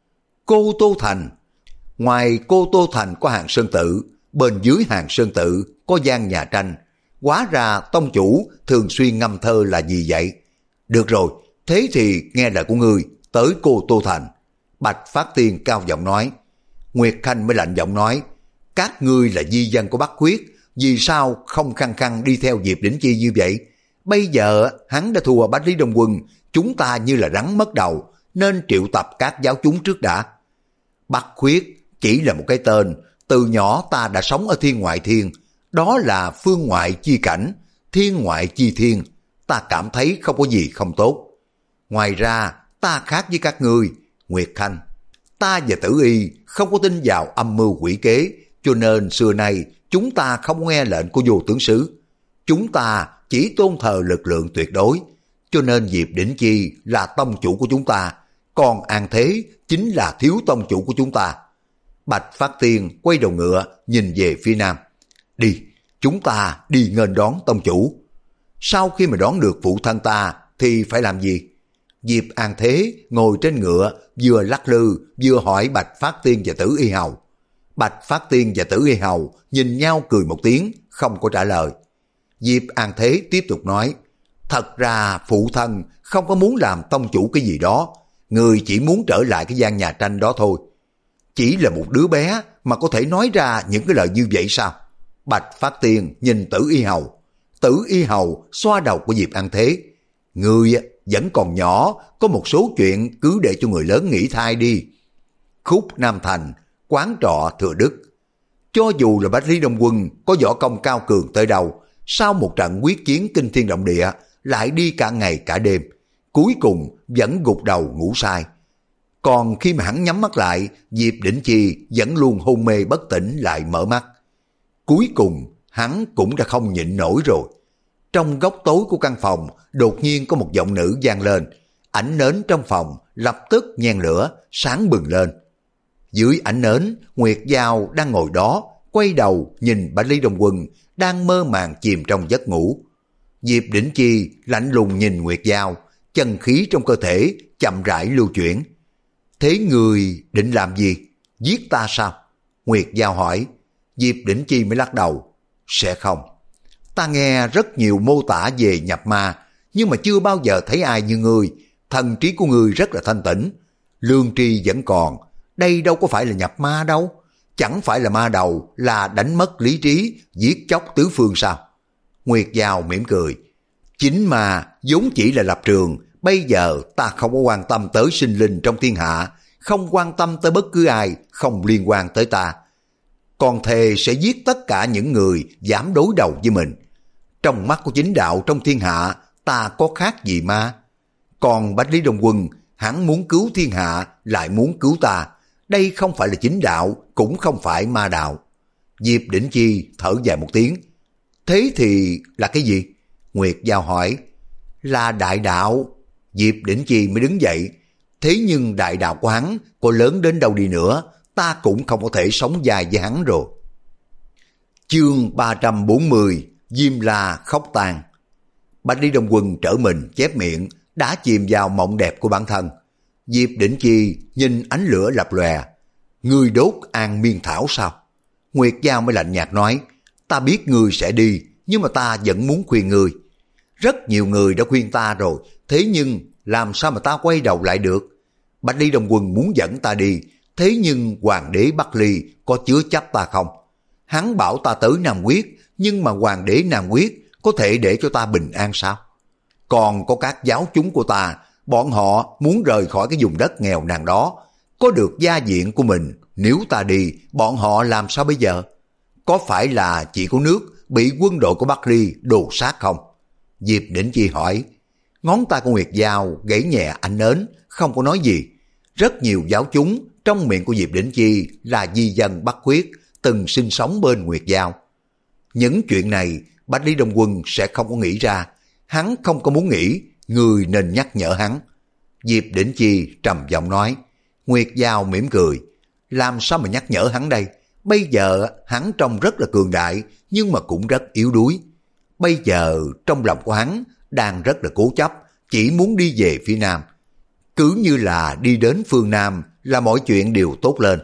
Cô Tô Thành? Ngoài Cô Tô Thành có Hàng Sơn Tự, bên dưới Hàng Sơn Tự có gian nhà tranh. Hóa ra tông chủ thường xuyên ngâm thơ là gì vậy? Được rồi, thế thì nghe lời của ngươi, tới Cô Tô Thành. Bạch Phát Tiên cao giọng nói. Nguyệt Khanh mới lạnh giọng nói, các ngươi là di dân của Bắc Khuyết, vì sao không khăng khăng đi theo Diệp Đỉnh Chi như vậy? Bây giờ hắn đã thua Bách Lý Đông Quân, chúng ta như là rắn mất đầu, nên triệu tập các giáo chúng trước đã. Bắc Khuyết chỉ là một cái tên, từ nhỏ ta đã sống ở thiên ngoại thiên, đó là phương ngoại chi cảnh, thiên ngoại chi thiên, ta cảm thấy không có gì không tốt. Ngoài ra, ta khác với các ngươi, Nguyệt Khanh, ta và Tử Y không có tin vào âm mưu quỷ kế, cho nên xưa nay chúng ta không nghe lệnh của vô tướng sứ. Chúng ta chỉ tôn thờ lực lượng tuyệt đối, cho nên Diệp Đỉnh Chi là tông chủ của chúng ta, còn An Thế chính là thiếu tông chủ của chúng ta. Bạch Phát Tiên quay đầu ngựa nhìn về phía nam. Đi, chúng ta đi nghênh đón tông chủ. Sau khi mà đón được phụ thân ta thì phải làm gì? Diệp An Thế ngồi trên ngựa, vừa lắc lư vừa hỏi Bạch Phát Tiên và Tử Y Hầu. Bạch Phát Tiên và Tử Y Hầu nhìn nhau cười một tiếng, không có trả lời. Diệp An Thế tiếp tục nói, thật ra phụ thân không có muốn làm tông chủ cái gì đó, người chỉ muốn trở lại cái gian nhà tranh đó thôi. Chỉ là một đứa bé mà có thể nói ra những cái lời như vậy sao? Bạch Phát Tiên nhìn Tử Y Hầu. Tử Y Hầu xoa đầu của Diệp An Thế. Người vẫn còn nhỏ, có một số chuyện cứ để cho người lớn nghĩ thai đi. Khúc Nam Thành, quán trọ Thừa Đức. Cho dù là Bách Lý Đông Quân có võ công cao cường tới đâu, sau một trận quyết chiến kinh thiên động địa, lại đi cả ngày cả đêm, cuối cùng vẫn gục đầu ngủ say. Còn khi mà hắn nhắm mắt lại, Diệp Đỉnh Chi vẫn luôn hôn mê bất tỉnh lại mở mắt. Cuối cùng, hắn cũng đã không nhịn nổi rồi. Trong góc tối của căn phòng, đột nhiên có một giọng nữ vang lên. Ánh nến trong phòng lập tức nhen lửa, sáng bừng lên. Dưới ánh nến, Nguyệt Giao đang ngồi đó, quay đầu nhìn Bách Lý Đông Quân, đang mơ màng chìm trong giấc ngủ. Diệp Đỉnh Chi lạnh lùng nhìn Nguyệt Giao, chân khí trong cơ thể chậm rãi lưu chuyển. Thế người định làm gì? Giết ta sao? Nguyệt Giao hỏi. Diệp Đỉnh Chi mới lắc đầu. Sẽ không. Ta nghe rất nhiều mô tả về nhập ma, nhưng mà chưa bao giờ thấy ai như ngươi. Thần trí của ngươi rất là thanh tĩnh, lương tri vẫn còn. Đây đâu có phải là nhập ma đâu. Chẳng phải là ma đầu, là đánh mất lý trí, giết chóc tứ phương sao? Nguyệt Giao mỉm cười. Chính mà vốn chỉ là lập trường. Bây giờ ta không có quan tâm tới sinh linh trong thiên hạ, không quan tâm tới bất cứ ai, không liên quan tới ta. Còn thề sẽ giết tất cả những người dám đối đầu với mình. Trong mắt của chính đạo trong thiên hạ, ta có khác gì ma? Còn Bách Lý Đông Quân, hắn muốn cứu thiên hạ, lại muốn cứu ta. Đây không phải là chính đạo, cũng không phải ma đạo. Diệp Đỉnh Chi thở dài một tiếng. Thế thì là cái gì? Nguyệt Giao hỏi. Là đại đạo. Diệp Đỉnh Chi mới đứng dậy. Thế nhưng đại đạo của hắn có lớn đến đâu đi nữa, ta cũng không có thể sống dài với hắn rồi. Chương ba trăm bốn mươi, Diêm La khóc tàn. Bách Lý Đông Quân trở mình chép miệng, đã chìm vào mộng đẹp của bản thân. Diệp Đỉnh Chi nhìn ánh lửa lập lòe. Ngươi đốt An Miên Thảo sao? Nguyệt Giao mới lạnh nhạt nói. Ta biết ngươi sẽ đi, nhưng mà ta vẫn muốn khuyên ngươi. Rất nhiều người đã khuyên ta rồi, thế nhưng làm sao mà ta quay đầu lại được? Bách Lý Đông Quân muốn dẫn ta đi, thế nhưng Hoàng đế Bắc Ly có chứa chấp ta không? Hắn bảo ta tới Nam Quyết, nhưng mà Hoàng đế Nam Quyết có thể để cho ta bình an sao? Còn có các giáo chúng của ta, bọn họ muốn rời khỏi cái vùng đất nghèo nàn đó, có được gia diện của mình. Nếu ta đi, bọn họ làm sao bây giờ? Có phải là chỉ có nước bị quân đội của Bắc Ly đồ sát không? Diệp Đỉnh Chi hỏi. Ngón tay của Nguyệt Giao gãy nhẹ ánh nến, không có nói gì. Rất nhiều giáo chúng trong miệng của Diệp Đỉnh Chi là di dân Bắc Quyết, từng sinh sống bên Nguyệt Giao. Những chuyện này Bách Lý Đông Quân sẽ không có nghĩ ra. Hắn không có muốn nghĩ, người nên nhắc nhở hắn. Diệp Đỉnh Chi trầm giọng nói. Nguyệt Giao mỉm cười. Làm sao mà nhắc nhở hắn đây? Bây giờ hắn trông rất là cường đại, nhưng mà cũng rất yếu đuối. Bây giờ trong lòng của hắn đang rất là cố chấp, chỉ muốn đi về phía Nam. Cứ như là đi đến phương Nam là mọi chuyện đều tốt lên.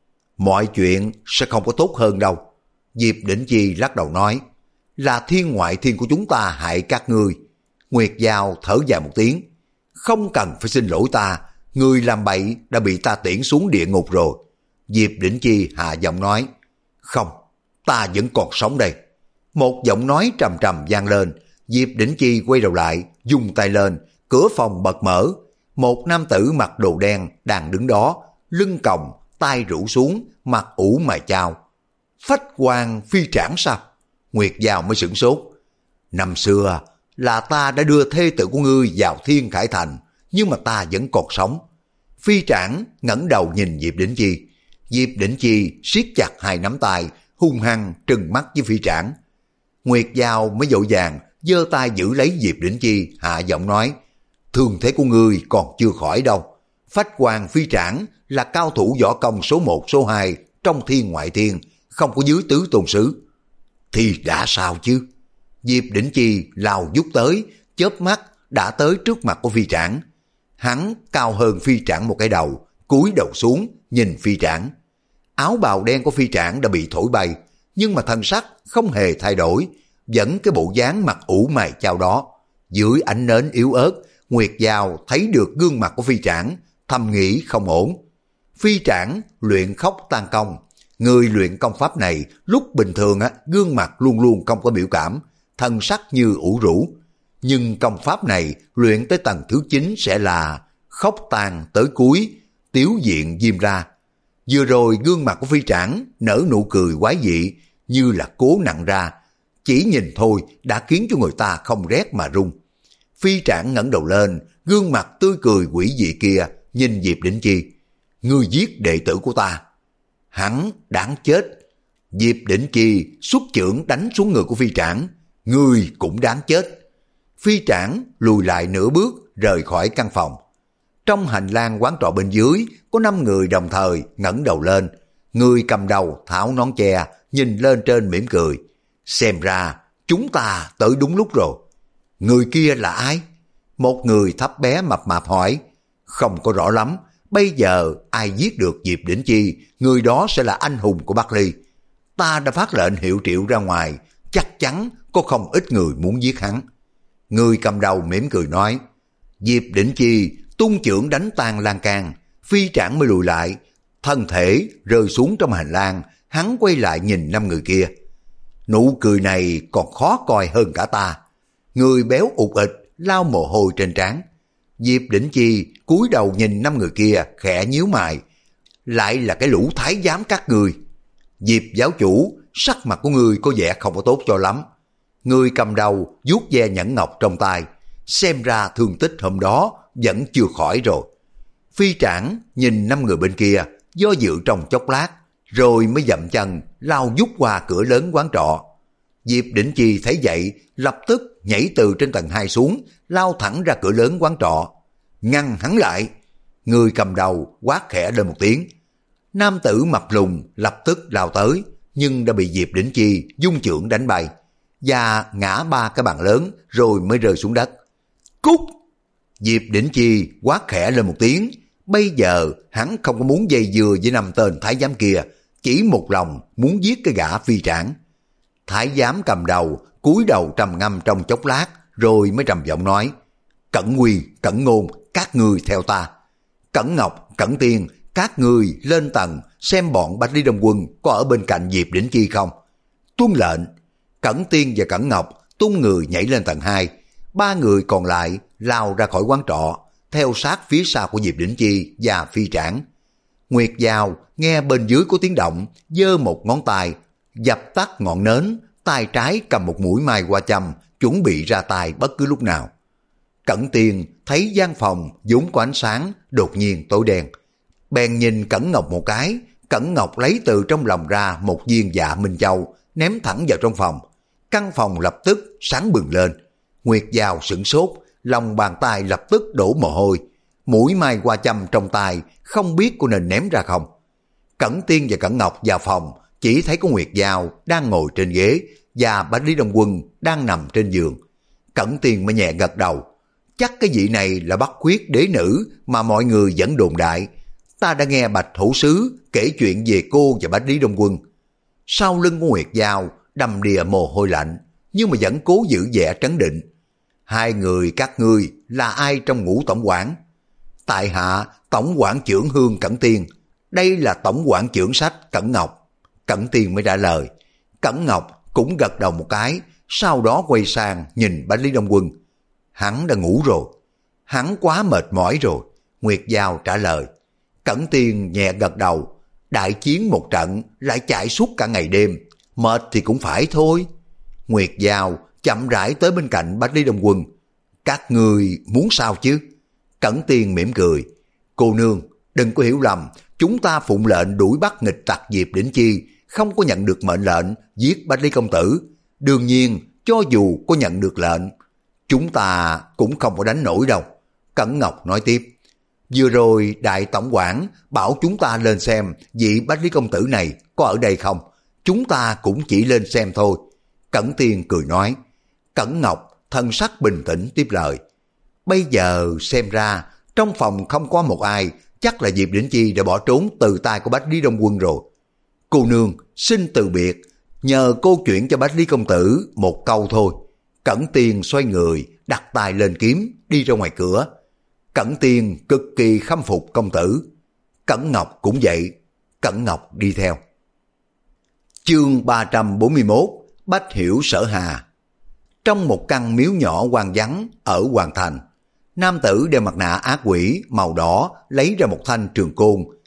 Mọi chuyện sẽ không có tốt hơn đâu. Diệp Đỉnh Chi lắc đầu nói. Là thiên ngoại thiên của chúng ta hại các ngươi. Nguyệt Giao thở dài một tiếng. Không cần phải xin lỗi ta, người làm bậy đã bị ta tiễn xuống địa ngục rồi. Diệp Đỉnh Chi hạ giọng nói. Không, ta vẫn còn sống đây. Một giọng nói trầm trầm vang lên. Diệp Đỉnh Chi quay đầu lại, dùng tay lên, cửa phòng bật mở. Một nam tử mặc đồ đen đang đứng đó, lưng còng, tay rũ xuống, mặt ủ mày chao. Phách Quang Phi Trảm sao? Nguyệt Giao mới sửng sốt. Năm xưa là ta đã đưa thê tử của ngươi vào Thiên Khải Thành, nhưng mà ta vẫn còn sống. Phi Trảm ngẩng đầu nhìn Diệp Đỉnh Chi. Diệp Đỉnh Chi siết chặt hai nắm tay, hung hăng trừng mắt với Phi Trảm. Nguyệt Giao mới vội vàng giơ tay giữ lấy Diệp Đỉnh Chi, hạ giọng nói. Thương thế của ngươi còn chưa khỏi đâu. Phách Quang Phi Trảm là cao thủ võ công số một số hai trong thiên ngoại thiên, không có dưới tứ tôn sứ. Thì đã sao chứ? Diệp Đỉnh Chi lao vút tới, chớp mắt đã tới trước mặt của Phi Trảm. Hắn cao hơn Phi Trảm một cái đầu, cúi đầu xuống nhìn Phi Trảm. Áo bào đen của Phi Trảm đã bị thổi bay, nhưng mà thân sắc không hề thay đổi, vẫn cái bộ dáng mặt ủ mày chao đó. Dưới ánh nến yếu ớt, Nguyệt Giao thấy được gương mặt của Phi Trảm, thầm nghĩ không ổn. Phi Trảm luyện khóc tan công. Người luyện công pháp này lúc bình thường á, gương mặt luôn luôn không có biểu cảm, thân sắc như ủ rũ. Nhưng công pháp này luyện tới tầng thứ chín sẽ là khóc tan tới cuối, tiếu diện diêm ra. Vừa rồi gương mặt của Phi Trảng nở nụ cười quái dị như là cố nặn ra, chỉ nhìn thôi đã khiến cho người ta không rét mà run. Phi Trảng ngẩng đầu lên, gương mặt tươi cười quỷ dị kia nhìn Diệp Đỉnh Chi. Ngươi giết đệ tử của ta. Hắn đáng chết. Diệp Đỉnh Chi xuất chưởng đánh xuống người của Phi Trảng. Ngươi cũng đáng chết. Phi Trảng lùi lại nửa bước rời khỏi căn phòng. Trong hành lang quán trọ bên dưới có năm người đồng thời ngẩng đầu lên. Người cầm đầu tháo nón che nhìn lên trên mỉm cười. Xem ra chúng ta tới đúng lúc rồi. Người kia là ai? Một người thấp bé mập mạp hỏi. Không có rõ lắm. Bây giờ ai giết được Diệp Đỉnh Chi, người đó sẽ là anh hùng của Bắc Ly. Ta đã phát lệnh hiệu triệu ra ngoài, chắc chắn có không ít người muốn giết hắn. Người cầm đầu mỉm cười nói. Diệp Đỉnh Chi tung chưởng đánh tan lan can, Phi Trảng mới lùi lại, thân thể rơi xuống trong hành lang. Hắn quay lại nhìn năm người kia. Nụ cười này còn khó coi hơn cả ta. Người béo ụt ịch lau mồ hôi trên trán. Diệp Đỉnh Chi cúi đầu nhìn năm người kia khẽ nhíu mày. Lại là cái lũ thái giám các người. Diệp giáo chủ, sắc mặt của ngươi có vẻ không có tốt cho lắm. Người cầm đầu vuốt ve nhẫn ngọc trong tay, xem ra thương tích hôm đó vẫn chưa khỏi rồi. Phi Trảng nhìn năm người bên kia, do dự trong chốc lát, rồi mới dậm chân lao vút qua cửa lớn quán trọ. Diệp Đỉnh Chi thấy vậy, lập tức nhảy từ trên tầng hai xuống, lao thẳng ra cửa lớn quán trọ. Ngăn hắn lại! Người cầm đầu quát khẽ lên một tiếng. Nam tử mập lùn lập tức lao tới, nhưng đã bị Diệp Đỉnh Chi dung chưởng đánh bay, và ngã ba cái bàn lớn rồi mới rơi xuống đất. Cút! Diệp Đỉnh Chi quát khẽ lên một tiếng. Bây giờ hắn không có muốn dây dưa với năm tên thái giám kia, chỉ một lòng muốn giết cái gã Phi Trảng. Thái giám cầm đầu cúi đầu trầm ngâm trong chốc lát, rồi mới trầm giọng nói. Cẩn Quy, Cẩn Ngôn, các ngươi theo ta. Cẩn Ngọc, Cẩn Tiên, các ngươi lên tầng xem bọn Bạch Lý Đông Quân có ở bên cạnh Diệp Đỉnh Chi không. Tuân lệnh. Cẩn Tiên và Cẩn Ngọc tung người nhảy lên tầng hai. Ba người còn lại lao ra khỏi quán trọ, theo sát phía sau của Diệp Đỉnh Chi và Phi Trảng. Nguyệt Giao nghe bên dưới có tiếng động, giơ một ngón tay dập tắt ngọn nến, tay trái cầm một mũi mai hoa châm, chuẩn bị ra tay bất cứ lúc nào. Cẩn Tiên thấy gian phòng vốn có ánh sáng đột nhiên tối đen, bèn nhìn Cẩn Ngọc một cái. Cẩn Ngọc lấy từ trong lòng ra một viên dạ Minh Châu, ném thẳng vào trong phòng. Căn phòng lập tức sáng bừng lên. Nguyệt Giao sửng sốt, lòng bàn tay lập tức đổ mồ hôi. Mũi mai hoa châm trong tay không biết cô nên ném ra không. Cẩn Tiên và Cẩn Ngọc vào phòng, chỉ thấy có Nguyệt Giao đang ngồi trên ghế và Bạch Lý Đông Quân đang nằm trên giường. Cẩn Tiên mới nhẹ gật đầu. Chắc cái vị này là Bắc Khuyết đế nữ mà mọi người vẫn đồn đại. Ta đã nghe Bạch Thủ Sứ kể chuyện về cô và Bạch Lý Đông Quân. Sau lưng của Nguyệt Giao đầm đìa mồ hôi lạnh, nhưng mà vẫn cố giữ vẻ trấn định. Hai người các ngươi là ai trong Ngũ tổng quản? Tại hạ tổng quản trưởng Hương Cẩn Tiên. Đây là tổng quản trưởng sách Cẩn Ngọc. Cẩn Tiên mới trả lời. Cẩn Ngọc cũng gật đầu một cái, sau đó quay sang nhìn Bạch Lý Đông Quân. Hắn đã ngủ rồi. Hắn quá mệt mỏi rồi. Nguyệt Giao trả lời. Cẩn Tiên nhẹ gật đầu. Đại chiến một trận lại chạy suốt cả ngày đêm, mệt thì cũng phải thôi. Nguyệt Giao chậm rãi tới bên cạnh Bạch Lý Đông Quân. Các người muốn sao chứ? Cẩn Tiên mỉm cười. Cô nương, đừng có hiểu lầm, chúng ta phụng lệnh đuổi bắt nghịch tặc Diệp Đỉnh Chi, không có nhận được mệnh lệnh giết Bạch Lý công tử. Đương nhiên, cho dù có nhận được lệnh, chúng ta cũng không có đánh nổi đâu. Cẩn Ngọc nói tiếp. Vừa rồi đại tổng quản bảo chúng ta lên xem vị Bạch Lý công tử này có ở đây không. Chúng ta cũng chỉ lên xem thôi. Cẩn Tiên cười nói. Cẩn Ngọc thân sắc bình tĩnh tiếp lời. Bây giờ xem ra trong phòng không có một ai, chắc là Diệp Đỉnh Chi đã bỏ trốn từ tay của Bạch Lý Đông Quân rồi. Cô nương xin từ biệt, nhờ cô chuyển cho Bạch Lý công tử một câu thôi. Cẩn Tiên xoay người, đặt tay lên kiếm, đi ra ngoài cửa. Cẩn Tiên cực kỳ khâm phục công tử. Cẩn Ngọc cũng vậy. Cẩn Ngọc đi theo. Chương ba trăm bốn mươi mốt. Bách Hiểu Sở Hà. Trong một căn miếu nhỏ hoang vắng ở Hoàng Thành, nam tử đeo mặt nạ ác quỷ màu đỏ lấy ra một thanh trường côn,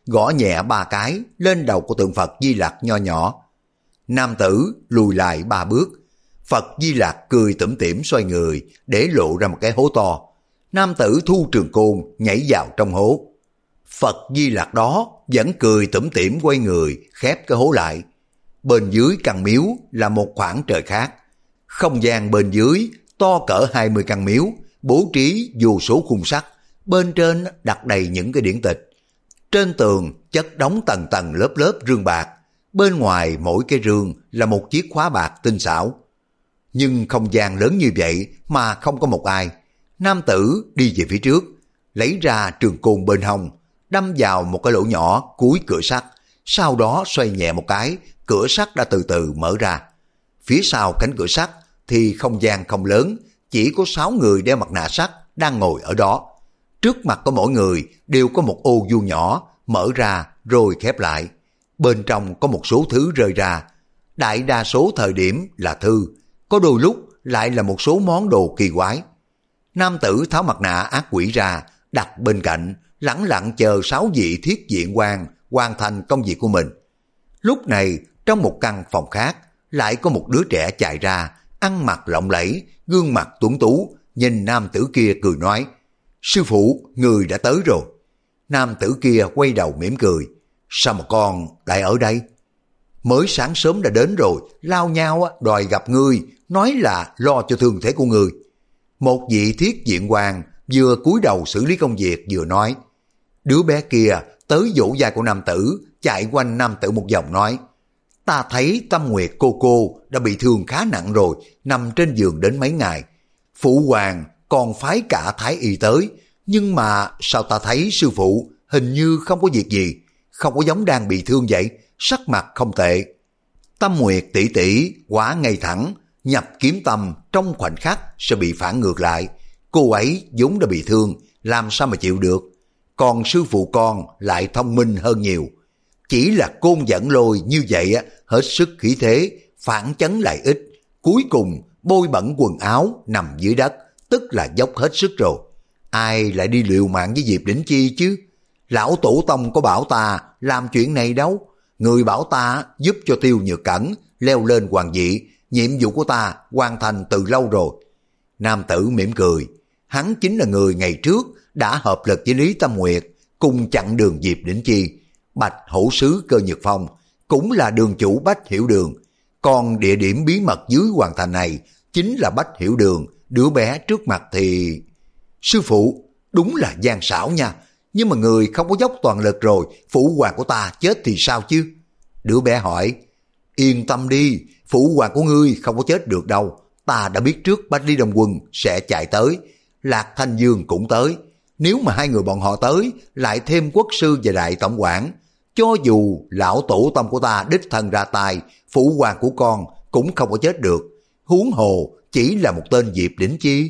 gõ nhẹ ba cái lên đầu của tượng Phật Di Lặc nho nhỏ. Nam tử lùi lại ba bước. Phật Di Lặc cười tủm tỉm xoay người để lộ ra một cái hố to. Nam tử thu trường côn nhảy vào trong hố. Phật Di Lặc đó vẫn cười tủm tỉm quay người khép cái hố lại. Bên dưới căn miếu là một khoảng trời khác. Không gian bên dưới to cỡ hai mươi căn miếu, bố trí vô số khung sắt, bên trên đặt đầy những cái điển tịch. Trên tường chất đóng tầng tầng lớp lớp rương bạc, bên ngoài mỗi cái rương là một chiếc khóa bạc tinh xảo. Nhưng không gian lớn như vậy mà không có một ai. Nam tử đi về phía trước, lấy ra trường côn bên hông, đâm vào một cái lỗ nhỏ cuối cửa sắt, sau đó xoay nhẹ một cái, cửa sắt đã từ từ mở ra. Phía sau cánh cửa sắt thì không gian không lớn, chỉ có sáu người đeo mặt nạ sắt đang ngồi ở đó. Trước mặt của mỗi người đều có một ô vuông nhỏ, mở ra rồi khép lại. Bên trong có một số thứ rơi ra. Đại đa số thời điểm là thư, có đôi lúc lại là một số món đồ kỳ quái. Nam tử tháo mặt nạ ác quỷ ra, đặt bên cạnh, lẳng lặng chờ sáu vị thiết diện quan hoàn thành công việc của mình. Lúc này, trong một căn phòng khác, lại có một đứa trẻ chạy ra, ăn mặc lộng lẫy, gương mặt tuấn tú, nhìn nam tử kia cười nói: "Sư phụ, người đã tới rồi." Nam tử kia quay đầu mỉm cười: "Sao mà con lại ở đây?" "Mới sáng sớm đã đến rồi, lao nhau đòi gặp ngươi, nói là lo cho thương thế của ngươi." Một vị thiết diện quan vừa cúi đầu xử lý công việc vừa nói. Đứa bé kia tới vỗ vai của nam tử, chạy quanh nam tử một vòng nói: "Ta thấy Tâm Nguyệt cô cô đã bị thương khá nặng rồi, nằm trên giường đến mấy ngày. Phụ hoàng còn phái cả thái y tới, nhưng mà sao ta thấy sư phụ hình như không có việc gì, không có giống đang bị thương vậy, sắc mặt không tệ." Tâm Nguyệt tỷ tỷ quá ngay thẳng, nhập kiếm tâm trong khoảnh khắc sẽ bị phản ngược lại. Cô ấy vốn đã bị thương, làm sao mà chịu được. Còn sư phụ con lại thông minh hơn nhiều. Chỉ là côn dẫn lôi như vậy á, hết sức khí thế, phản chấn lại ít. Cuối cùng bôi bẩn quần áo nằm dưới đất, tức là dốc hết sức rồi. Ai lại đi liều mạng với Diệp Đỉnh Chi chứ? Lão tổ tông có bảo ta làm chuyện này đâu. Người bảo ta giúp cho Tiêu Nhược Cẩn leo lên hoàng vị, nhiệm vụ của ta hoàn thành từ lâu rồi. Nam tử mỉm cười, hắn chính là người ngày trước đã hợp lực với Lý Tâm Nguyệt cùng chặn đường Diệp Đỉnh Chi. Bạch hổ sứ Cơ Nhược Phong cũng là đường chủ Bách Hiểu Đường, còn địa điểm bí mật dưới hoàng thành này chính là Bách Hiểu Đường. Đứa bé trước mặt thì... Sư phụ, đúng là gian xảo nha, nhưng mà người không có dốc toàn lực rồi, phụ hoàng của ta chết thì sao chứ? Đứa bé hỏi. Yên tâm đi, phụ hoàng của ngươi không có chết được đâu, ta đã biết trước Bách Lý Đông Quân sẽ chạy tới, Lạc Thanh Dương cũng tới. Nếu mà hai người bọn họ tới, lại thêm quốc sư và đại tổng quản, cho dù lão tổ tông của ta đích thân ra tay, phụ hoàng của con cũng không có chết được, huống hồ chỉ là một tên Diệp Đỉnh Chi.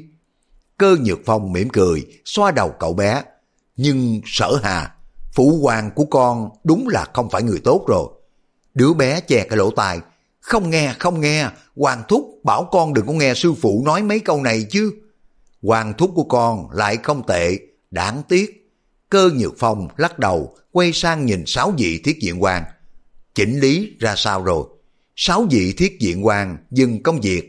Cơ Nhược Phong mỉm cười, xoa đầu cậu bé. Nhưng Sở Hà, phụ hoàng của con đúng là không phải người tốt rồi. Đứa bé che cái lỗ tai. Không nghe, không nghe, Hoàng thúc bảo con đừng có nghe sư phụ nói mấy câu này chứ. Hoàng thúc của con lại không tệ, đáng tiếc. Cơ Nhược Phong lắc đầu, quay sang nhìn sáu vị thiết diện quan. Chỉnh lý ra sao rồi? Sáu vị thiết diện quan dừng công việc.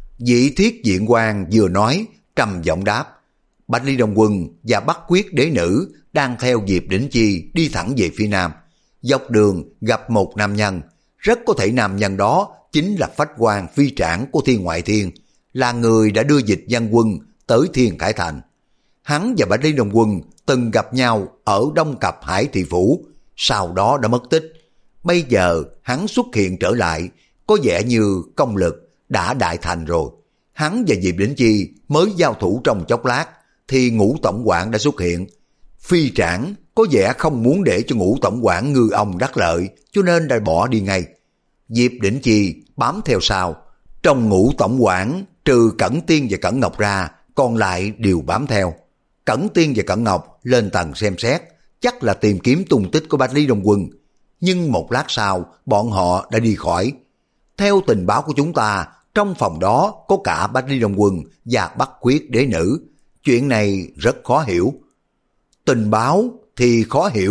Vị thiết diện quan vừa nói, trầm giọng đáp. Bách Lý Đông Quân và Bắc Quyết đế nữ đang theo Diệp Đỉnh Chi đi thẳng về phía nam. Dọc đường gặp một nam nhân, rất có thể nam nhân đó chính là Phách Quan phi trảng của Thiên Ngoại Thiên, là người đã đưa Dịch Văn Quân tới Thiên Khải Thành. Hắn và Bách Lý Đông Quân từng gặp nhau ở Đông Cập Hải Thị Phủ, sau đó đã mất tích. Bây giờ hắn xuất hiện trở lại, có vẻ như công lực đã đại thành rồi. Hắn và Diệp Đỉnh Chi mới giao thủ trong chốc lát, thì Ngũ Tổng quản đã xuất hiện. Phi trảng có vẻ không muốn để cho Ngũ Tổng quản ngư ông đắc lợi, cho nên đã bỏ đi ngay. Diệp Đỉnh Chi bám theo sau. Trong Ngũ Tổng quản, trừ Cẩn Tiên và Cẩn Ngọc ra, còn lại đều bám theo. Cẩn Tiên và Cẩn Ngọc lên tầng xem xét, chắc là tìm kiếm tung tích của Bách Lý Đông Quân. Nhưng một lát sau, bọn họ đã đi khỏi. Theo tình báo của chúng ta, trong phòng đó có cả Bách Lý Đông Quân và Bắc Quyết đế nữ. Chuyện này rất khó hiểu. Tình báo thì khó hiểu,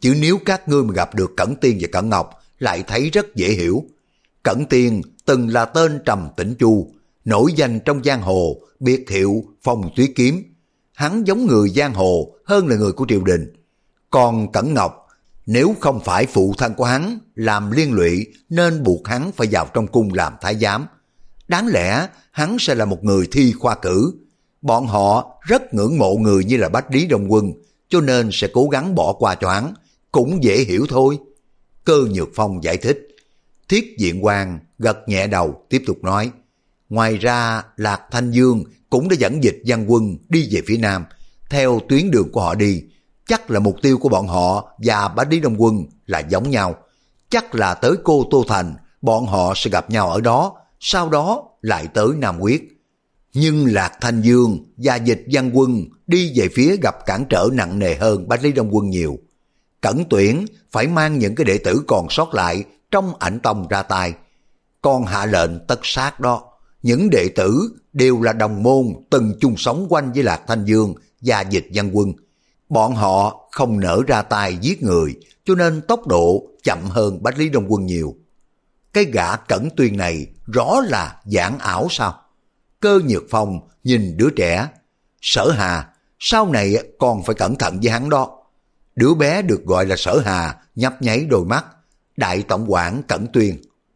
chứ nếu các ngươi mà gặp được Cẩn Tiên và Cẩn Ngọc lại thấy rất dễ hiểu. Cẩn Tiên từng là tên Trầm Tĩnh Chu, nổi danh trong giang hồ, biệt hiệu Phong Tuyết Kiếm. Hắn giống người giang hồ hơn là người của triều đình. Còn Cẩn Ngọc, nếu không phải phụ thân của hắn làm liên lụy nên buộc hắn phải vào trong cung làm thái giám. Đáng lẽ hắn sẽ là một người thi khoa cử. Bọn họ rất ngưỡng mộ người như là Bách Lý Đông Quân, cho nên sẽ cố gắng bỏ qua cho hắn, cũng dễ hiểu thôi. Cơ Nhược Phong giải thích. Thiết Diện Quang gật nhẹ đầu tiếp tục nói. Ngoài ra Lạc Thanh Dương cũng đã dẫn dịch văn quân đi về phía nam, theo tuyến đường của họ đi. Chắc là mục tiêu của bọn họ và Bách Lý Đông Quân là giống nhau. Chắc là tới Cô Tô Thành, bọn họ sẽ gặp nhau ở đó, sau đó lại tới Nam Quyết. Nhưng Lạc Thanh Dương và dịch văn quân đi về phía gặp cản trở nặng nề hơn Bách Lý Đông Quân nhiều. Cẩn Tuyển phải mang những cái đệ tử còn sót lại trong Ảnh Tông ra tay. Còn hạ lệnh tất sát đó. Những đệ tử đều là đồng môn từng chung sống quanh với Lạc Thanh Dương và dịch văn quân. Bọn họ không nỡ ra tay giết người, cho nên tốc độ chậm hơn Bách Lý Đông Quân nhiều. Cái gã Cẩn Tuyên này rõ là giảng ảo sao? Cơ Nhược Phong nhìn đứa trẻ. Sở Hà, sau này còn phải cẩn thận với hắn đó. Đứa bé được gọi là Sở Hà nhấp nháy đôi mắt. Đại tổng quản Cẩn Tuyên.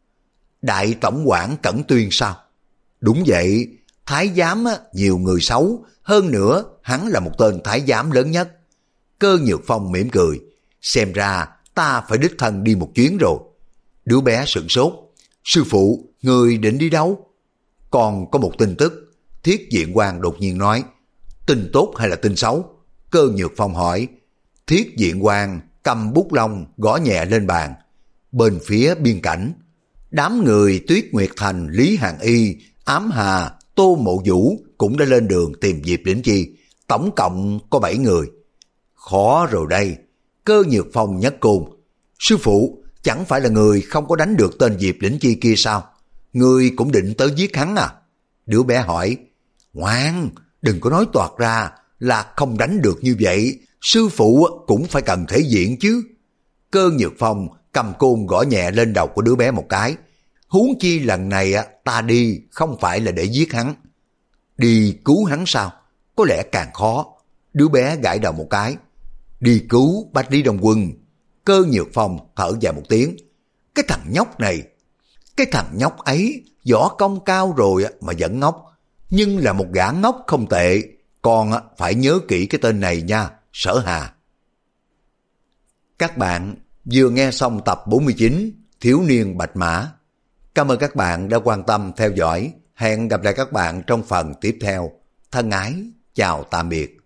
Đại tổng quản Cẩn Tuyên sao? Đúng vậy, thái giám nhiều người xấu, hơn nữa hắn là một tên thái giám lớn nhất. Cơ Nhược Phong mỉm cười. Xem ra ta phải đích thân đi một chuyến rồi. Đứa bé sửng sốt. Sư phụ, người định đi đâu? Còn có một tin tức. Thiết Diện Quang đột nhiên nói. Tin tốt hay là tin xấu? Cơ Nhược Phong hỏi. Thiết Diện Quang cầm bút lông gõ nhẹ lên bàn. Bên phía biên cảnh, đám người Tuyết Nguyệt Thành, Lý Hàn Y, Ám Hà, Tô Mộ Vũ cũng đã lên đường tìm Diệp Lĩnh Chi. Tổng cộng có bảy người. Khó rồi đây. Cơ Nhược Phong nhấc côn. Sư phụ, chẳng phải là người không có đánh được tên Diệp Lĩnh Chi kia sao? Người cũng định tới giết hắn à? Đứa bé hỏi. Ngoan, đừng có nói toạc ra là không đánh được như vậy. Sư phụ cũng phải cần thể diện chứ. Cơ Nhược Phong cầm côn gõ nhẹ lên đầu của đứa bé một cái. Huống chi lần này ta đi không phải là để giết hắn. Đi cứu hắn sao? Có lẽ càng khó. Đứa bé gãi đầu một cái. Đi cứu Bách Lý Đông Quân. Cơ Nhược Phong thở dài một tiếng. Cái thằng nhóc này, cái thằng nhóc ấy võ công cao rồi mà vẫn ngốc. Nhưng là một gã ngốc không tệ. Con phải nhớ kỹ cái tên này nha, Sở Hà. Các bạn vừa nghe xong tập bốn mươi chín Thiếu niên Bạch Mã. Cảm ơn các bạn đã quan tâm theo dõi. Hẹn gặp lại các bạn trong phần tiếp theo. Thân ái, chào tạm biệt.